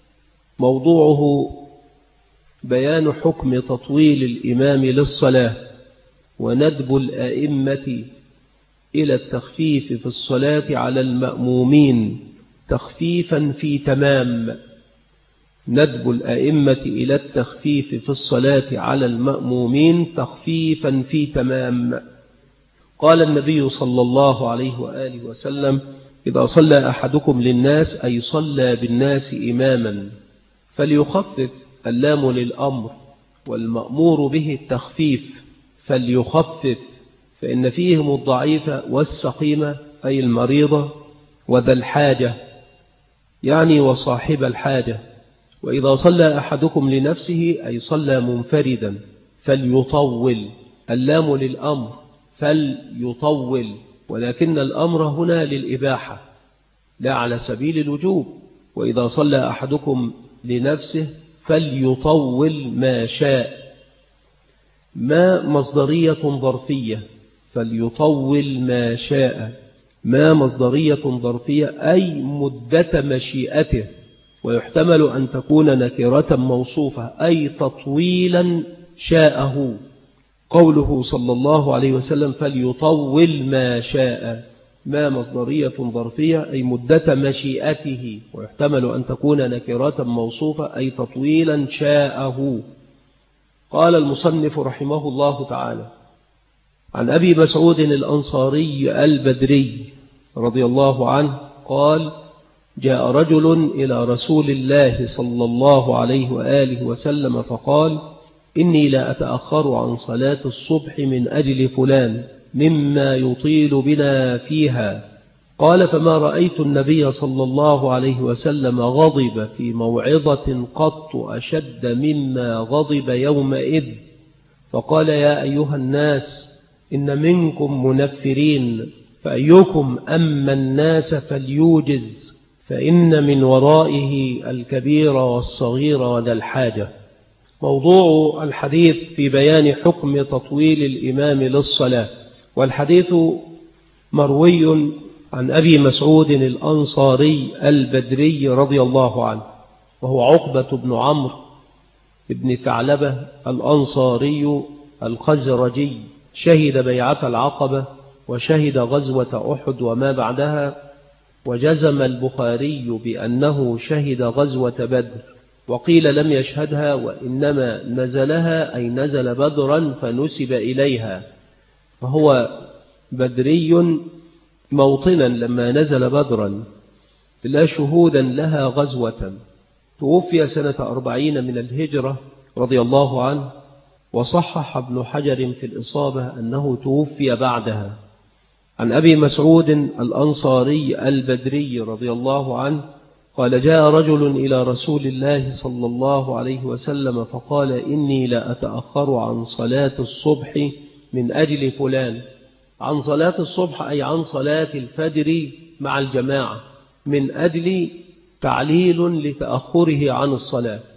موضوعه بيان حكم تطويل الإمام للصلاة وندب الأئمة إلى التخفيف في الصلاة على المأمومين تخفيفا في تمام. ندب الأئمة إلى التخفيف في الصلاة على المأمومين تخفيفا في تمام. قال النبي صلى الله عليه وآله وسلم: إذا صلى أحدكم للناس أي صلى بالناس إماما فليخفف، اللام للأمر والمأمور به التخفيف، فليخفف، فإن فيهم الضعيف والسقيم أي المريضة وذا الحاجة يعني وصاحب الحاجة. وإذا صلى أحدكم لنفسه أي صلى منفردا فليطول، اللام للأمر فليطول، ولكن الأمر هنا للإباحة لا على سبيل الوجوب. وإذا صلى أحدكم لنفسه فليطول ما شاء، ما مصدرية ظرفية، فليطول ما شاء ما مصدرية ظرفية أي مدة مشيئته، ويحتمل أن تكون نكرة موصوفة أي تطويلا شاءه. قوله صلى الله عليه وسلم فليطول ما شاء ما مصدرية ظرفية أي مدة مشيئته، ويحتمل أن تكون نكرة موصوفة أي تطويلا شاءه. قال المصنف رحمه الله تعالى: عن أبي مسعود الأنصاري البدري رضي الله عنه قال: جاء رجل إلى رسول الله صلى الله عليه وآله وسلم فقال: إني لا أتأخر عن صلاة الصبح من أجل فلان مما يطيل بنا فيها. قال: فما رأيت النبي صلى الله عليه وسلم غضب في موعظة قط أشد مما غضب يومئذ. فقال: يا أيها الناس إن منكم منفرين، فأيكم أما الناس فليوجز، فإن من ورائه الكبير والصغير وذا الحاجة. موضوع الحديث في بيان حكم تطويل الإمام للصلاة. والحديث مروي عن أبي مسعود الأنصاري البدري رضي الله عنه، وهو عقبة بن عمرو بن ثعلبة الأنصاري الخزرجي، شهد بيعة العقبة وشهد غزوة أحد وما بعدها، وجزم البخاري بأنه شهد غزوة بدر، وقيل لم يشهدها وإنما نزلها أي نزل بدرا فنسب إليها، فهو بدري موطنا لما نزل بدرا لا شهودا لها غزوة. توفي سنة 40 من الهجرة رضي الله عنه، وصحح ابن حجر في الإصابة أنه توفي بعدها. عن أبي مسعود الأنصاري البدري رضي الله عنه قال: جاء رجل إلى رسول الله صلى الله عليه وسلم فقال: إني لا أتأخر عن صلاة الصبح من أجل فلان. عن صلاة الصبح أي عن صلاة الفجر مع الجماعة، من أجل تعليل لتأخره عن الصلاة.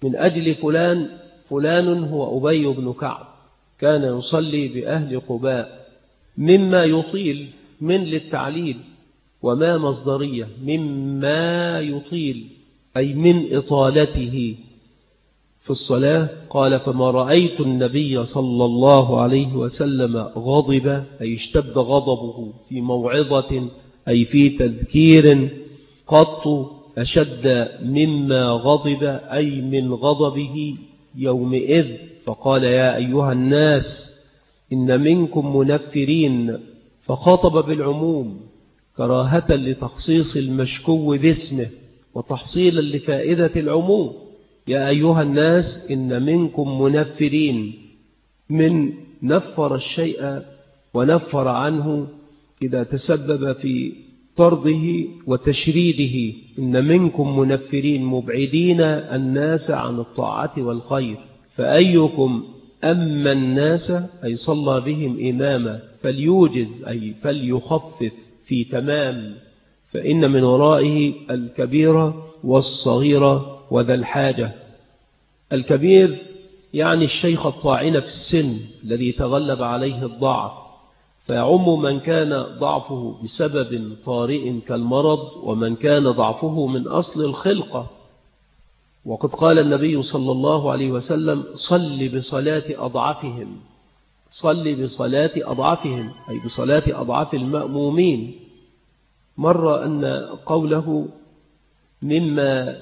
من أجل فلان. فلان هو أبي بن كعب، كان يصلي بأهل قباء. مما يطيل من للتعليل، وما مصدرية مما يطيل أي من إطالته في الصلاة. قال فما رأيت النبي صلى الله عليه وسلم غضب أي اشتد غضبه في موعظة أي في تذكير قط أشد مما غضب أي من غضبه يومئذ. فقال يا أيها الناس إن منكم منفرين، فخاطب بالعموم كراهة لتخصيص المشكو باسمه وتحصيلا لفائدة العموم. يا أيها الناس إن منكم منفرين، من نفر الشيء ونفر عنه إذا تسبب في طرده وتشريده. إن منكم منفرين مبعدين الناس عن الطاعة والخير. فأيكم أما الناس أي صلى بهم إماما فليوجز أي فليخفف في تمام، فإن من ورائه الكبير والصغير وذا الحاجة. الكبير يعني الشيخ الطاعن في السن الذي تغلب عليه الضعف، فيعم من كان ضعفه بسبب طارئ كالمرض، ومن كان ضعفه من أصل الخلقة. وقد قال النبي صلى الله عليه وسلم صل بصلاة أضعفهم. صل بصلاة أضعفهم أي بصلاة أضعف المأمومين. مر أن قوله مما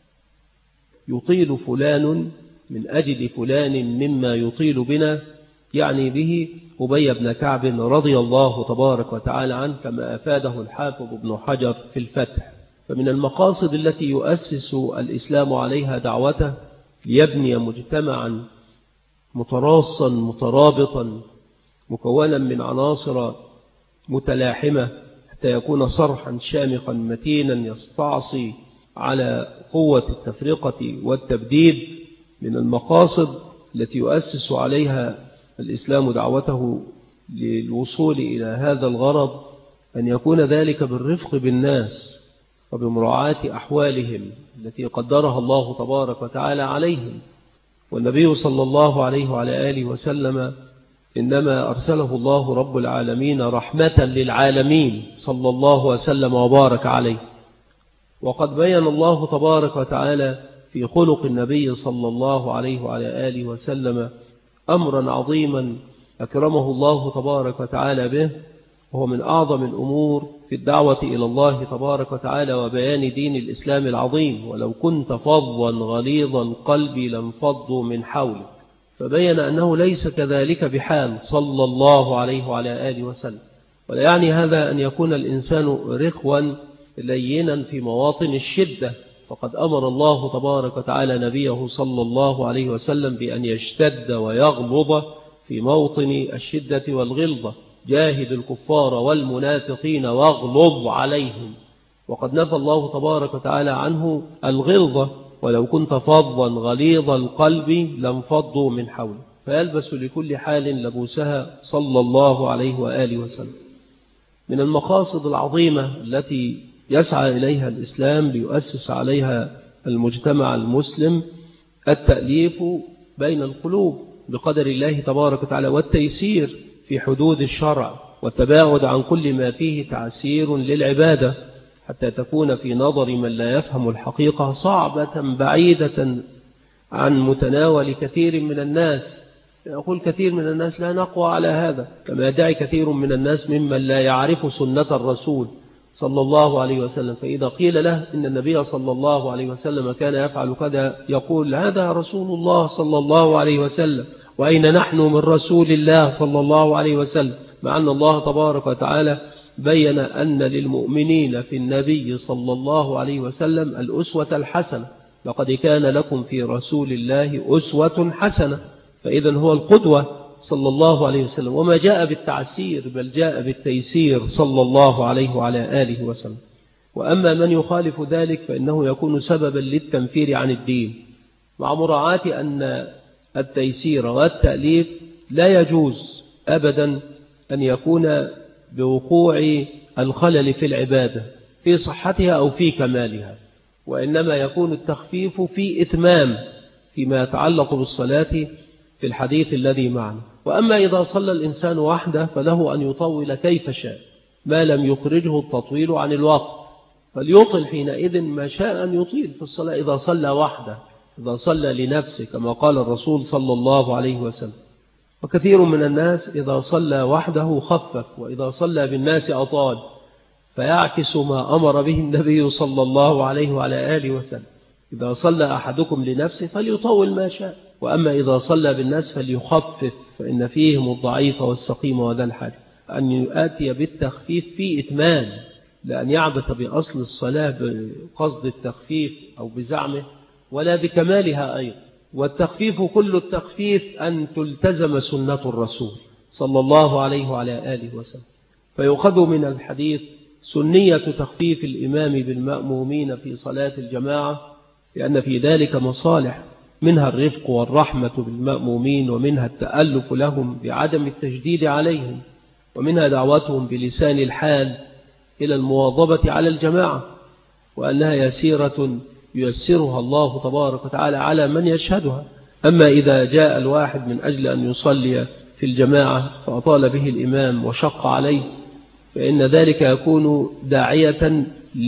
يطيل فلان من أجل فلان مما يطيل بنا، يعني به أبي بن كعب رضي الله تبارك وتعالى عنه، كما أفاده الحافظ ابن حجر في الفتح. فمن المقاصد التي يؤسس الإسلام عليها دعوته ليبني مجتمعا متراصا مترابطا مكونا من عناصر متلاحمة حتى يكون صرحا شامخا متينا يستعصي على قوة التفرقة والتبديد. من المقاصد التي يؤسس عليها الإسلام دعوته للوصول إلى هذا الغرض أن يكون ذلك بالرفق بالناس وبمراعاة أحوالهم التي قدرها الله تبارك وتعالى عليهم. والنبي صلى الله عليه وعلى آله وسلم إنما أرسله الله رب العالمين رحمة للعالمين صلى الله وسلم وبارك عليه. وقد بين الله تبارك وتعالى في خلق النبي صلى الله عليه وعلى آله وسلم أمرا عظيما أكرمه الله تبارك وتعالى به، وهو من أعظم الأمور في الدعوة إلى الله تبارك وتعالى وبيان دين الإسلام العظيم. ولو كنت فظا غليظ القلب لانفضوا من حولك. فبين أنه ليس كذلك بحال صلى الله عليه وعلى آله وسلم. ولا يعني هذا أن يكون الإنسان رخوا لينا في مواطن الشدة، فقد أمر الله تبارك وتعالى نبيه صلى الله عليه وسلم بأن يشتد ويغلظ في موطن الشدة والغلظة. جاهد الكفار والمنافقين واغلظ عليهم. وقد نفى الله تبارك وتعالى عنه الغلظة. ولو كنت فظا غليظ القلب لانفضوا من حوله. فيلبس لكل حال لبوسها صلى الله عليه وآله وسلم. من المقاصد العظيمة التي يسعى إليها الإسلام ليؤسس عليها المجتمع المسلم التأليف بين القلوب بقدر الله تبارك وتعالى، والتيسير في حدود الشرع، والتباعد عن كل ما فيه تعسير للعبادة، حتى تكون في نظر من لا يفهم الحقيقة صعبة بعيدة عن متناول كثير من الناس. يقول كثير من الناس لا نقوى على هذا، كما يدعي كثير من الناس ممن لا يعرف سنة الرسول صلى الله عليه وسلم. فإذا قيل له إن النبي صلى الله عليه وسلم كان يفعل كذا، يقول هذا رسول الله صلى الله عليه وسلم، وأين نحن من رسول الله صلى الله عليه وسلم؟ مع أن الله تبارك وتعالى بين أن للمؤمنين في النبي صلى الله عليه وسلم الأسوة الحسنة. لقد كان لكم في رسول الله أسوة حسنة. فإذا هو القدوة صلى الله عليه وسلم، وما جاء بالتعسير بل جاء بالتيسير صلى الله عليه وعلى آله وسلم. وأما من يخالف ذلك فإنه يكون سببا للتنفير عن الدين، مع مراعاة أن التيسير والتأليف لا يجوز أبدا أن يكون بوقوع الخلل في العبادة في صحتها أو في كمالها، وإنما يكون التخفيف في إتمام فيما يتعلق بالصلاة في الحديث الذي معنا. وأما إذا صلى الإنسان وحده فله أن يطول كيف شاء ما لم يخرجه التطويل عن الوقت، فليطل حينئذ ما شاء أن يطيل في الصلاة إذا صلى وحده، إذا صلى لنفسه كما قال الرسول صلى الله عليه وسلم. وكثير من الناس إذا صلى وحده خفف، وإذا صلى بالناس أطال، فيعكس ما أمر به النبي صلى الله عليه وعلى آله وسلم. إذا صلى أحدكم لنفسه فليطول ما شاء، وأما إذا صلى بالناس فليخفف، فإن فيهم الضعيف والسقيم وذا الحاجة. أن يؤتي بالتخفيف في إتمام، لأن يعبث بأصل الصلاة بقصد التخفيف أو بزعمه، ولا بكمالها أيضا. والتخفيف كل التخفيف أن تلتزم سنة الرسول صلى الله عليه وعلى آله وسلم. فيؤخذ من الحديث سنية تخفيف الإمام بالمأمومين في صلاة الجماعة، لأن في ذلك مصالح، منها الرفق والرحمة بالمأمومين، ومنها التألف لهم بعدم التجديد عليهم، ومنها دعوتهم بلسان الحال إلى المواظبة على الجماعة، وأنها يسيرة ييسرها الله تبارك وتعالى على من يشهدها. أما إذا جاء الواحد من أجل أن يصلي في الجماعة فأطال به الإمام وشق عليه، فإن ذلك يكون داعية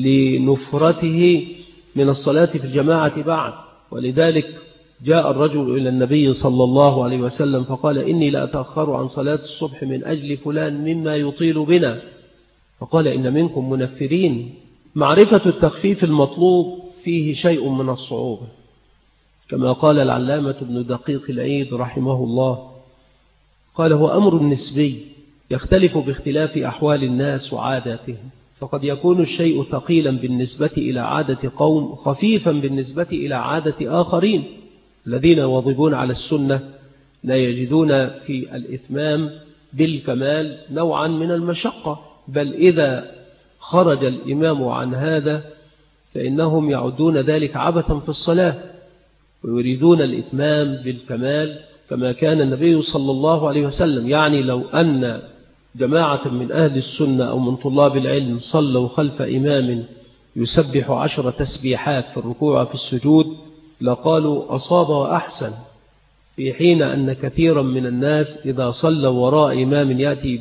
لنفرته من الصلاة في الجماعة بعد. ولذلك جاء الرجل إلى النبي صلى الله عليه وسلم فقال: إني لأتأخر عن صلاة الصبح من أجل فلان مما يطيل بنا. فقال: إن منكم منفرين. معرفة التخفيف المطلوب فيه شيء من الصعوبة، كما قال العلامة ابن دقيق العيد رحمه الله، قال: هو أمر نسبي يختلف باختلاف أحوال الناس وعاداتهم، فقد يكون الشيء ثقيلا بالنسبة إلى عادة قوم، خفيفا بالنسبة إلى عادة آخرين. الذين يواظبون على السنة لا يجدون في الإتمام بالكمال نوعا من المشقة، بل إذا خرج الإمام عن هذا فإنهم يعدون ذلك عبثا في الصلاة، ويريدون الإتمام بالكمال كما كان النبي صلى الله عليه وسلم. يعني لو أن جماعة من أهل السنة أو من طلاب العلم صلوا خلف إمام يسبح 10 تسبيحات في الركوع في السجود لقالوا أصاب وأحسن، في حين أن كثيرا من الناس إذا صلوا وراء إمام يأتي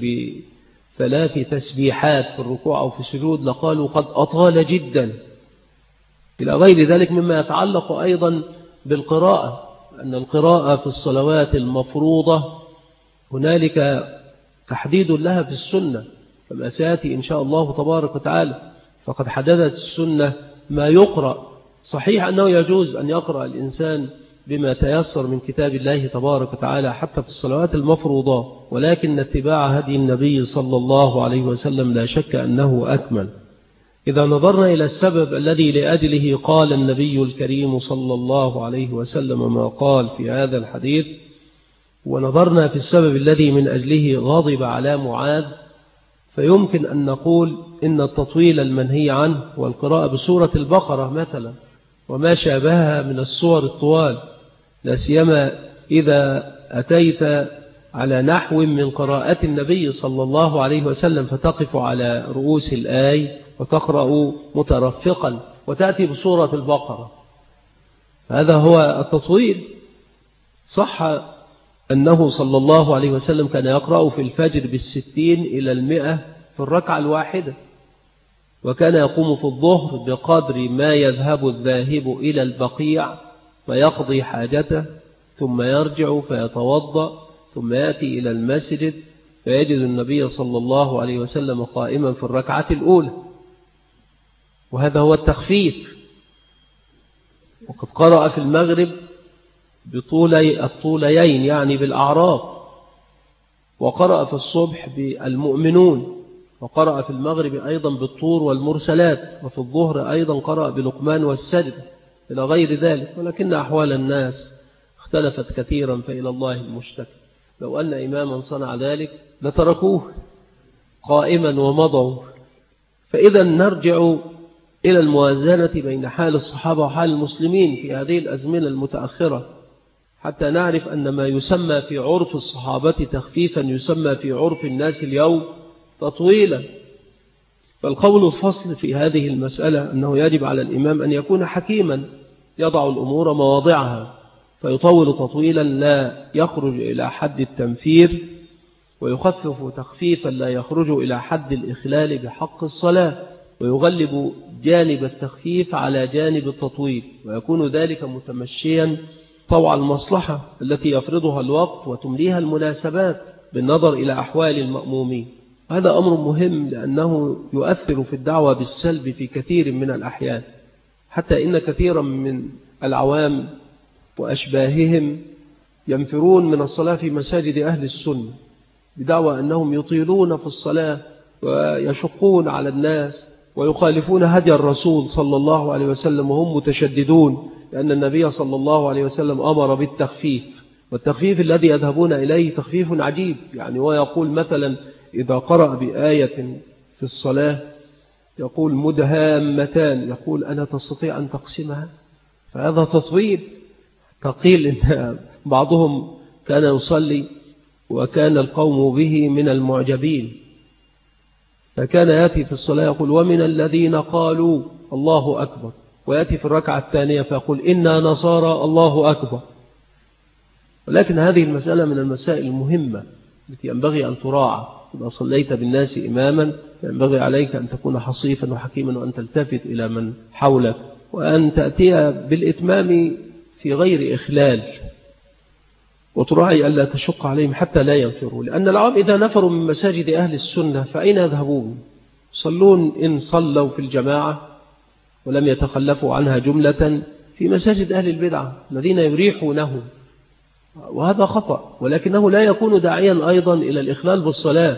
ب3 تسبيحات في الركوع أو في السجود لقالوا قد أطال جدا، إلى غير ذلك مما يتعلق أيضا بالقراءة، أن القراءة في الصلوات المفروضة هنالك تحديد لها في السنة كما سيأتي إن شاء الله تبارك وتعالى. فقد حددت السنة ما يقرأ. صحيح أنه يجوز أن يقرأ الإنسان بما تيسر من كتاب الله تبارك وتعالى حتى في الصلوات المفروضة، ولكن اتباع هدي النبي صلى الله عليه وسلم لا شك أنه أكمل. إذا نظرنا إلى السبب الذي لأجله قال النبي الكريم صلى الله عليه وسلم ما قال في هذا الحديث، ونظرنا في السبب الذي من أجله غضب على معاذ، فيمكن أن نقول إن التطويل المنهي عنه والقراءة بسورة البقرة مثلا وما شابهها من السور الطوال، لا سيما إذا أتيت على نحو من قراءة النبي صلى الله عليه وسلم فتقف على رؤوس الآي وتقرأ مترفقا وتأتي بسورة البقرة، هذا هو التطويل. صح أنه صلى الله عليه وسلم كان يقرأ في الفجر 60 إلى 100 في الركعة الواحدة، وكان يقوم في الظهر بقدر ما يذهب الذاهب إلى البقيع فيقضي حاجته ثم يرجع فيتوضأ ثم يأتي إلى المسجد فيجد النبي صلى الله عليه وسلم قائما في الركعة الأولى، وهذا هو التخفيف. وقد قرأ في المغرب بطولي الطوليين يعني بالأعراف، وقرأ في الصبح بالمؤمنون، وقرأ في المغرب أيضا بالطور والمرسلات، وفي الظهر أيضا قرأ بلقمان والسجد إلى غير ذلك. ولكن أحوال الناس اختلفت كثيرا فإلى الله المشتكى. لو أن إماما صنع ذلك لتركوه قائما ومضوا. فإذا نرجع إلى الموازنة بين حال الصحابة وحال المسلمين في هذه الأزمنة المتأخرة حتى نعرف أن ما يسمى في عرف الصحابة تخفيفا يسمى في عرف الناس اليوم تطويلا. فالقول الفصل في هذه المسألة أنه يجب على الإمام أن يكون حكيما يضع الأمور مواضعها، فيطول تطويلا لا يخرج إلى حد التنفير، ويخفف تخفيفا لا يخرج إلى حد الإخلال بحق الصلاة، ويغلب جانب التخفيف على جانب التطويل، ويكون ذلك متمشيا طوع المصلحة التي يفرضها الوقت وتمليها المناسبات بالنظر إلى أحوال المأمومين. هذا أمر مهم لأنه يؤثر في الدعوة بالسلب في كثير من الأحيان، حتى إن كثيرا من العوام وأشباههم ينفرون من الصلاة في مساجد أهل السنة بدعوى أنهم يطيلون في الصلاة ويشقون على الناس ويخالفون هدي الرسول صلى الله عليه وسلم، وهم متشددون لأن النبي صلى الله عليه وسلم أمر بالتخفيف، والتخفيف الذي يذهبون إليه تخفيف عجيب. يعني ويقول مثلا إذا قرأ بآية في الصلاة يقول مدهامتان، يقول أنا تستطيع أن تقسمها؟ فهذا تطويل. تقيل إن بعضهم كان يصلي وكان القوم به من المعجبين، فكان يأتي في الصلاة يقول ومن الذين قالوا الله أكبر، ويأتي في الركعة الثانية فيقول إنا نصارى الله أكبر. ولكن هذه المسألة من المسائل المهمة التي ينبغي أن تراعى. إذا صليت بالناس إماما ينبغي عليك أن تكون حصيفا وحكيما، وأن تلتفت إلى من حولك، وأن تأتي بالإتمام في غير إخلال، وتراعي ألا تشق عليهم حتى لا ينفروا. لأن العوام إذا نفروا من مساجد أهل السنة فأين يذهبون؟ صلون إن صلوا في الجماعة ولم يتخلفوا عنها جملة في مساجد أهل البدعة الذين يريحونه، وهذا خطأ، ولكنه لا يكون داعيا أيضا إلى الإخلال بالصلاة.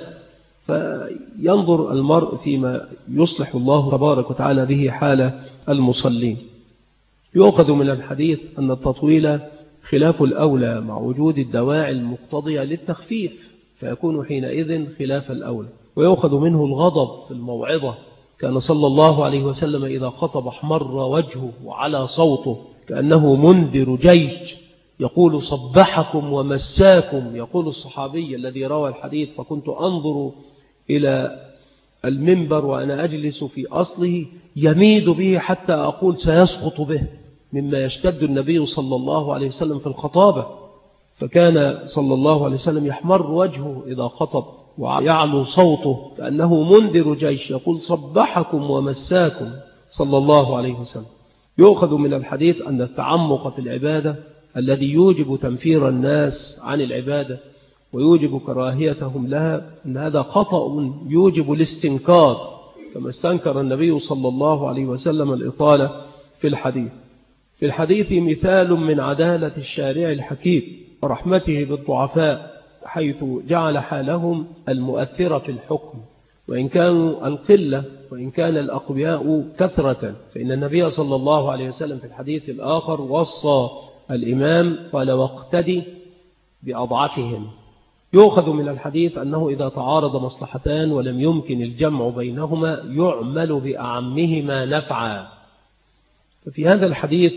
فينظر المرء فيما يصلح الله تبارك وتعالى به حال المصلين. يؤخذ من الحديث أن التطويل خلاف الأولى مع وجود الدواعي المقتضية للتخفيف، فيكون حينئذ خلاف الأولى. ويؤخذ منه الغضب في الموعظة، كان صلى الله عليه وسلم إذا خطب احمر وجهه وعلى صوته كأنه منذر جيش يقول صبحكم ومساكم. يقول الصحابي الذي روى الحديث فكنت أنظر إلى المنبر وأنا أجلس في أصله يميد به حتى أقول سيسقط به، مما يشتد النبي صلى الله عليه وسلم في الخطابة. فكان صلى الله عليه وسلم يحمر وجهه إذا خطب ويعلو صوته كأنه منذر جيش يقول صبحكم ومساكم صلى الله عليه وسلم. يؤخذ من الحديث أن التعمق في العبادة الذي يوجب تنفير الناس عن العبادة ويوجب كراهيتهم لها، أن هذا خطأ يوجب الاستنكار، كما استنكر النبي صلى الله عليه وسلم الإطالة في الحديث. في الحديث مثال من عدالة الشارع الحكيم ورحمته بالضعفاء، حيث جعل حالهم المؤثرة في الحكم، وإن كانوا القلة وإن كان الأقوياء كثرة. فإن النبي صلى الله عليه وسلم في الحديث الآخر وصى الإمام قال واقتدي بأضعفهم. يؤخذ من الحديث أنه إذا تعارض مصلحتان ولم يمكن الجمع بينهما يعمل بأعمهما نفعا. ففي هذا الحديث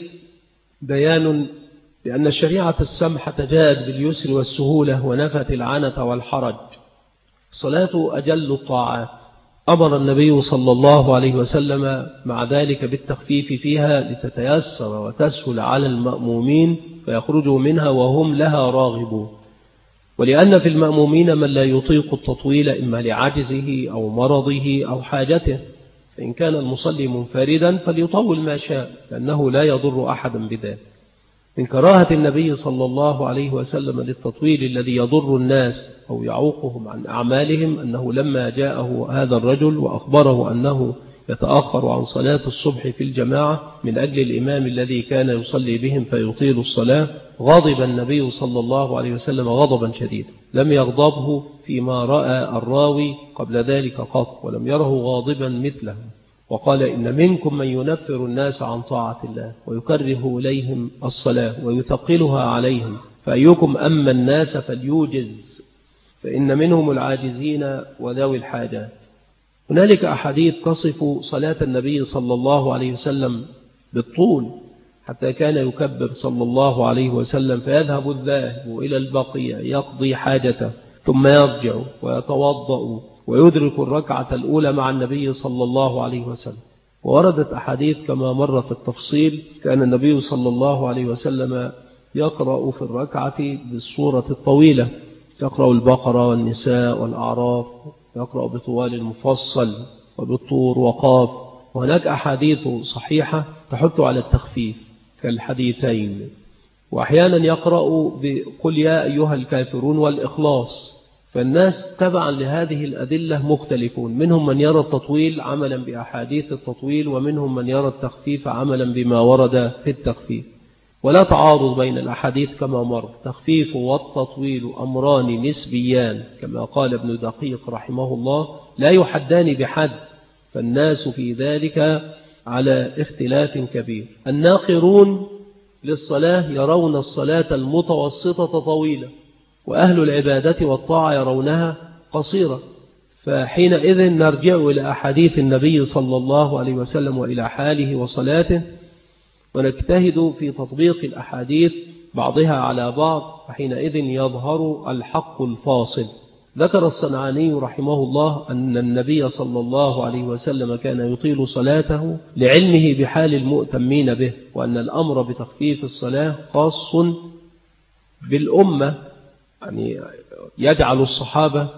بيان بأن الشريعة السمحة جاءت باليسر والسهولة ونفت العنة والحرج. الصلاة أجل الطاعات، أمر النبي صلى الله عليه وسلم مع ذلك بالتخفيف فيها لتتيسر وتسهل على المأمومين فيخرجوا منها وهم لها راغبون. ولأن في المأمومين من لا يطيق التطويل إما لعجزه أو مرضه أو حاجته، فإن كان المصلي منفردا فليطول ما شاء لأنه لا يضر أحدا بذلك. من كراهة النبي صلى الله عليه وسلم للتطويل الذي يضر الناس أو يعوقهم عن أعمالهم أنه لما جاءه هذا الرجل وأخبره أنه يتأخر عن صلاة الصبح في الجماعة من أجل الإمام الذي كان يصلي بهم فيطيل الصلاة، غضب النبي صلى الله عليه وسلم غضبا شديدا لم يغضبه فيما رأى الراوي قبل ذلك قط، ولم يره غاضبا مثله، وقال إن منكم من ينفر الناس عن طاعة الله ويكره إليهم الصلاة ويثقلها عليهم، فأيكم أما الناس فليوجز فإن منهم العاجزين وذوي الحاجات. هنالك أحاديث تصف صلاة النبي صلى الله عليه وسلم بالطول، حتى كان يكبر صلى الله عليه وسلم فيذهب الذاهب إلى البقيع يقضي حاجته ثم يرجع ويتوضأ ويدرك الركعة الأولى مع النبي صلى الله عليه وسلم. ووردت أحاديث كما مر في التفصيل، كان النبي صلى الله عليه وسلم يقرأ في الركعة بالسورة الطويلة، يقرأ البقرة والنساء والأعراف، يقرأ بطوال المفصل وبالطور وقاف. وهناك أحاديث صحيحة تحث على التخفيف كالحديثين. وأحيانا يقرأ بقل يا أيها الكافرون والإخلاص. فالناس تبعا لهذه الأدلة مختلفون، منهم من يرى التطويل عملا بأحاديث التطويل، ومنهم من يرى التخفيف عملا بما ورد في التخفيف. ولا تعارض بين الأحاديث كما مر. التخفيف والتطويل أمران نسبيان كما قال ابن دقيق رحمه الله، لا يحدان بحد، فالناس في ذلك على اختلاف كبير. الناقرون للصلاة يرون الصلاة المتوسطة طويلة، وأهل العبادة والطاعة يرونها قصيرة. فحينئذ نرجع إلى أحاديث النبي صلى الله عليه وسلم وإلى حاله وصلاته، ونجتهد في تطبيق الأحاديث بعضها على بعض، وحينئذ يظهر الحق الفاصل. ذكر الصنعاني رحمه الله أن النبي صلى الله عليه وسلم كان يطيل صلاته لعلمه بحال المؤتمين به، وأن الأمر بتخفيف الصلاة خاص بالأمة، يعني يجعل الصحابة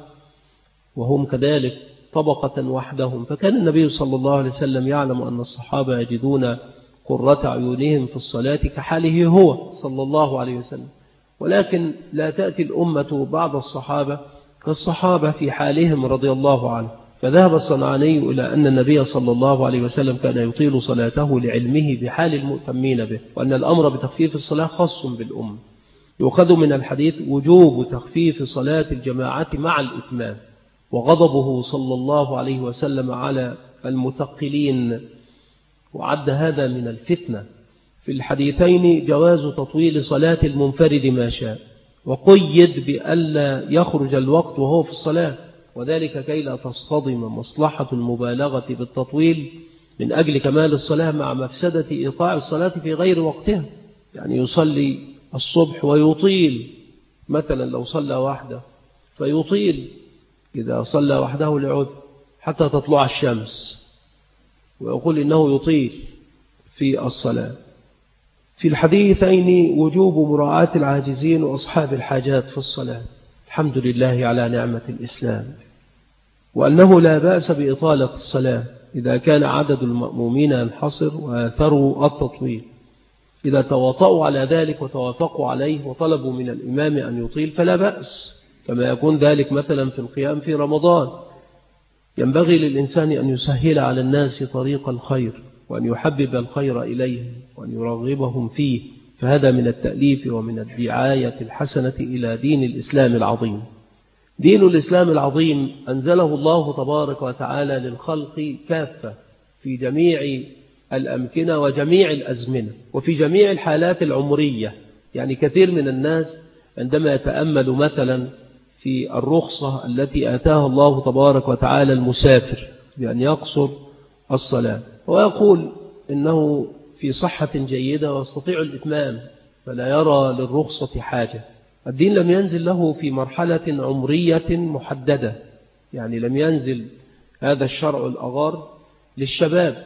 وهم كذلك طبقة وحدهم. فكان النبي صلى الله عليه وسلم يعلم أن الصحابة يجدون قرة عيونهم في الصلاة كحاله هو صلى الله عليه وسلم، ولكن لا تأتي الأمة بعد الصحابة كالصحابة في حالهم رضي الله عنه. فذهب الصنعاني إلى أن النبي صلى الله عليه وسلم كان يطيل صلاته لعلمه بحال المؤتمين به، وأن الأمر بتخفيف الصلاة خاص بالأمة. يؤخذ من الحديث وجوب تخفيف صلاة الجماعة مع الإتمام، وغضبه صلى الله عليه وسلم على المثقلين، وعد هذا من الفتنة. في الحديثين جواز تطويل صلاة المنفرد ما شاء، وقيد بألا يخرج الوقت وهو في الصلاة، وذلك كي لا تصطدم مصلحة المبالغة بالتطويل من أجل كمال الصلاة مع مفسدة إيقاع الصلاة في غير وقتها. يعني يصلي الصبح ويطيل، مثلا لو صلى وحده فيطيل إذا صلى وحده لعذر حتى تطلع الشمس، ويقول إنه يطيل في الصلاة. في الحديثين وجوب مراعاة العاجزين وأصحاب الحاجات في الصلاة، الحمد لله على نعمة الإسلام، وأنه لا بأس بإطالة الصلاة إذا كان عدد المأمومين ينحصر وآثروا التطويل. إذا تواطؤوا على ذلك وتوافقوا عليه وطلبوا من الإمام أن يطيل فلا بأس، كما يكون ذلك مثلا في القيام في رمضان. ينبغي للإنسان أن يسهل على الناس طريق الخير، وأن يحبب الخير إليهم، وأن يرغبهم فيه، فهذا من التأليف ومن الدعاية الحسنة إلى دين الإسلام العظيم. دين الإسلام العظيم أنزله الله تبارك وتعالى للخلق كافة في جميع الأمكنة وجميع الأزمنة وفي جميع الحالات العمرية. يعني كثير من الناس عندما يتأمل مثلا في الرخصة التي آتاها الله تبارك وتعالى المسافر بأن يقصر الصلاة، ويقول إنه في صحة جيدة ويستطيع الإتمام، فلا يرى للرخصة حاجة. الدين لم ينزل له في مرحلة عمرية محددة، يعني لم ينزل هذا الشرع الأغار للشباب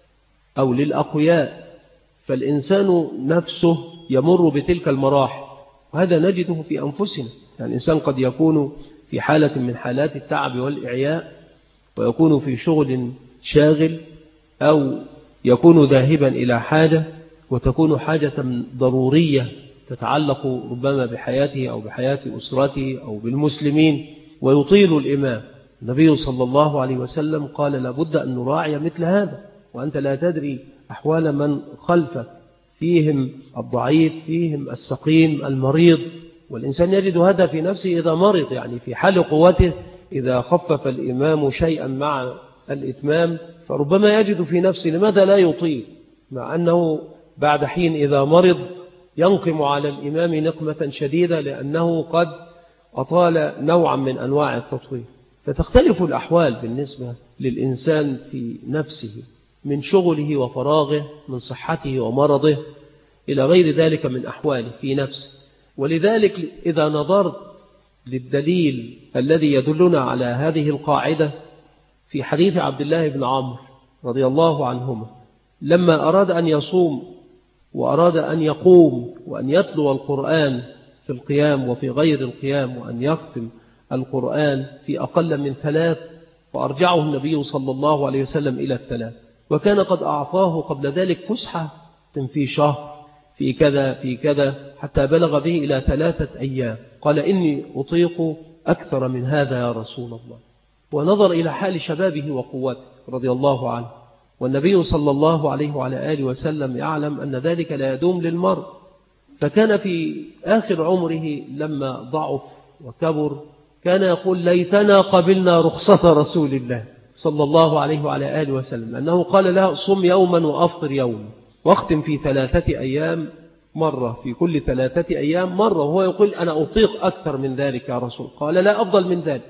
أو للأقوياء، فالإنسان نفسه يمر بتلك المراحل، وهذا نجده في أنفسنا. يعني الإنسان قد يكون في حالة من حالات التعب والإعياء، ويكون في شغل شاغل، أو يكون ذاهبا إلى حاجة، وتكون حاجة ضرورية تتعلق ربما بحياته أو بحياة أسرته أو بالمسلمين، ويطيل الإمام. النبي صلى الله عليه وسلم قال لابد أن نراعي مثل هذا، وأنت لا تدري أحوال من خلفك، فيهم الضعيف، فيهم السقيم، المريض، والإنسان يجد هذا في نفسه إذا مرض، يعني في حال قوته إذا خفف الإمام شيئا مع الإتمام فربما يجد في نفسه لماذا لا يطيل، مع أنه بعد حين إذا مرض ينقم على الإمام نقمة شديدة لأنه قد أطال نوعا من أنواع التطويل. فتختلف الأحوال بالنسبة للإنسان في نفسه، من شغله وفراغه، من صحته ومرضه، إلى غير ذلك من أحواله في نفسه. ولذلك إذا نظرت للدليل الذي يدلنا على هذه القاعدة في حديث عبد الله بن عمرو رضي الله عنهما، لما أراد أن يصوم وأراد أن يقوم وأن يتلو القرآن في القيام وفي غير القيام، وأن يختم القرآن في أقل من 3، فأرجعه النبي صلى الله عليه وسلم إلى 3. وكان قد أعطاه قبل ذلك فسحة في شهر، في كذا في كذا، حتى بلغ به إلى 3 أيام. قال إني أطيق أكثر من هذا يا رسول الله. ونظر إلى حال شبابه وقوته رضي الله عنه، والنبي صلى الله عليه وعلى آله وسلم يعلم أن ذلك لا يدوم للمرء. فكان في آخر عمره لما ضعف وكبر كان يقول ليتنا قبلنا رخصة رسول الله صلى الله عليه وعلى آله وسلم، أنه قال له صم يوما وأفطر يوما، واختم في 3 أيام مرة، في كل 3 أيام مرة. وهو يقول أنا أطيق أكثر من ذلك يا رسول. قال لا أفضل من ذلك،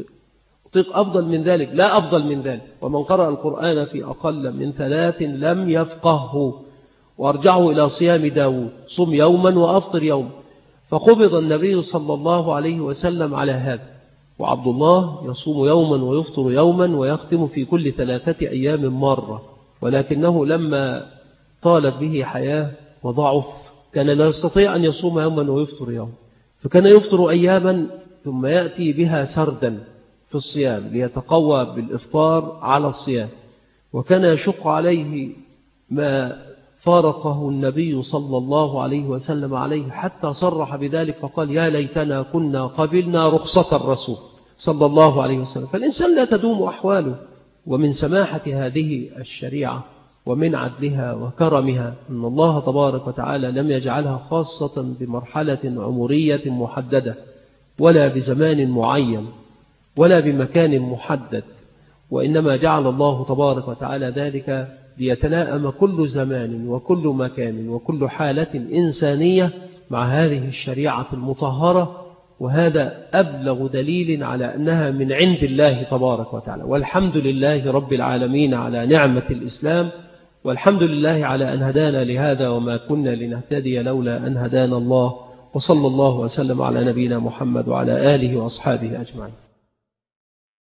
أطيق أفضل من ذلك، لا أفضل من ذلك. ومن قرأ القرآن في أقل من 3 لم يفقهه. وارجعه إلى صيام داود، صم يوما وأفطر يوما. فقبض النبي صلى الله عليه وسلم على هذا، وعبد الله يصوم يوما ويفطر يوما ويختم في كل 3 أيام مرة. ولكنه لما طالت به حياة وضعف كان لا يستطيع أن يصوم يوما ويفطر يوما، فكان يفطر أياما ثم يأتي بها سردا في الصيام ليتقوى بالإفطار على الصيام. وكان يشق عليه ما فارقه النبي صلى الله عليه وسلم عليه، حتى صرح بذلك فقال يا ليتنا كنا قبلنا رخصة الرسول صلى الله عليه وسلم. فالإنسان لا تدوم أحواله. ومن سماحة هذه الشريعة ومن عدلها وكرمها أن الله تبارك وتعالى لم يجعلها خاصة بمرحلة عمرية محددة، ولا بزمان معين، ولا بمكان محدد، وإنما جعل الله تبارك وتعالى ذلك ليتلائم كل زمان وكل مكان وكل حالة إنسانية مع هذه الشريعة المطهرة. وهذا أبلغ دليل على أنها من عند الله تبارك وتعالى. والحمد لله رب العالمين على نعمة الإسلام، والحمد لله على أن هدانا لهذا، وما كنا لنهتدي لولا أن هدانا الله. وصلى الله وسلم على نبينا محمد وعلى آله وأصحابه أجمعين.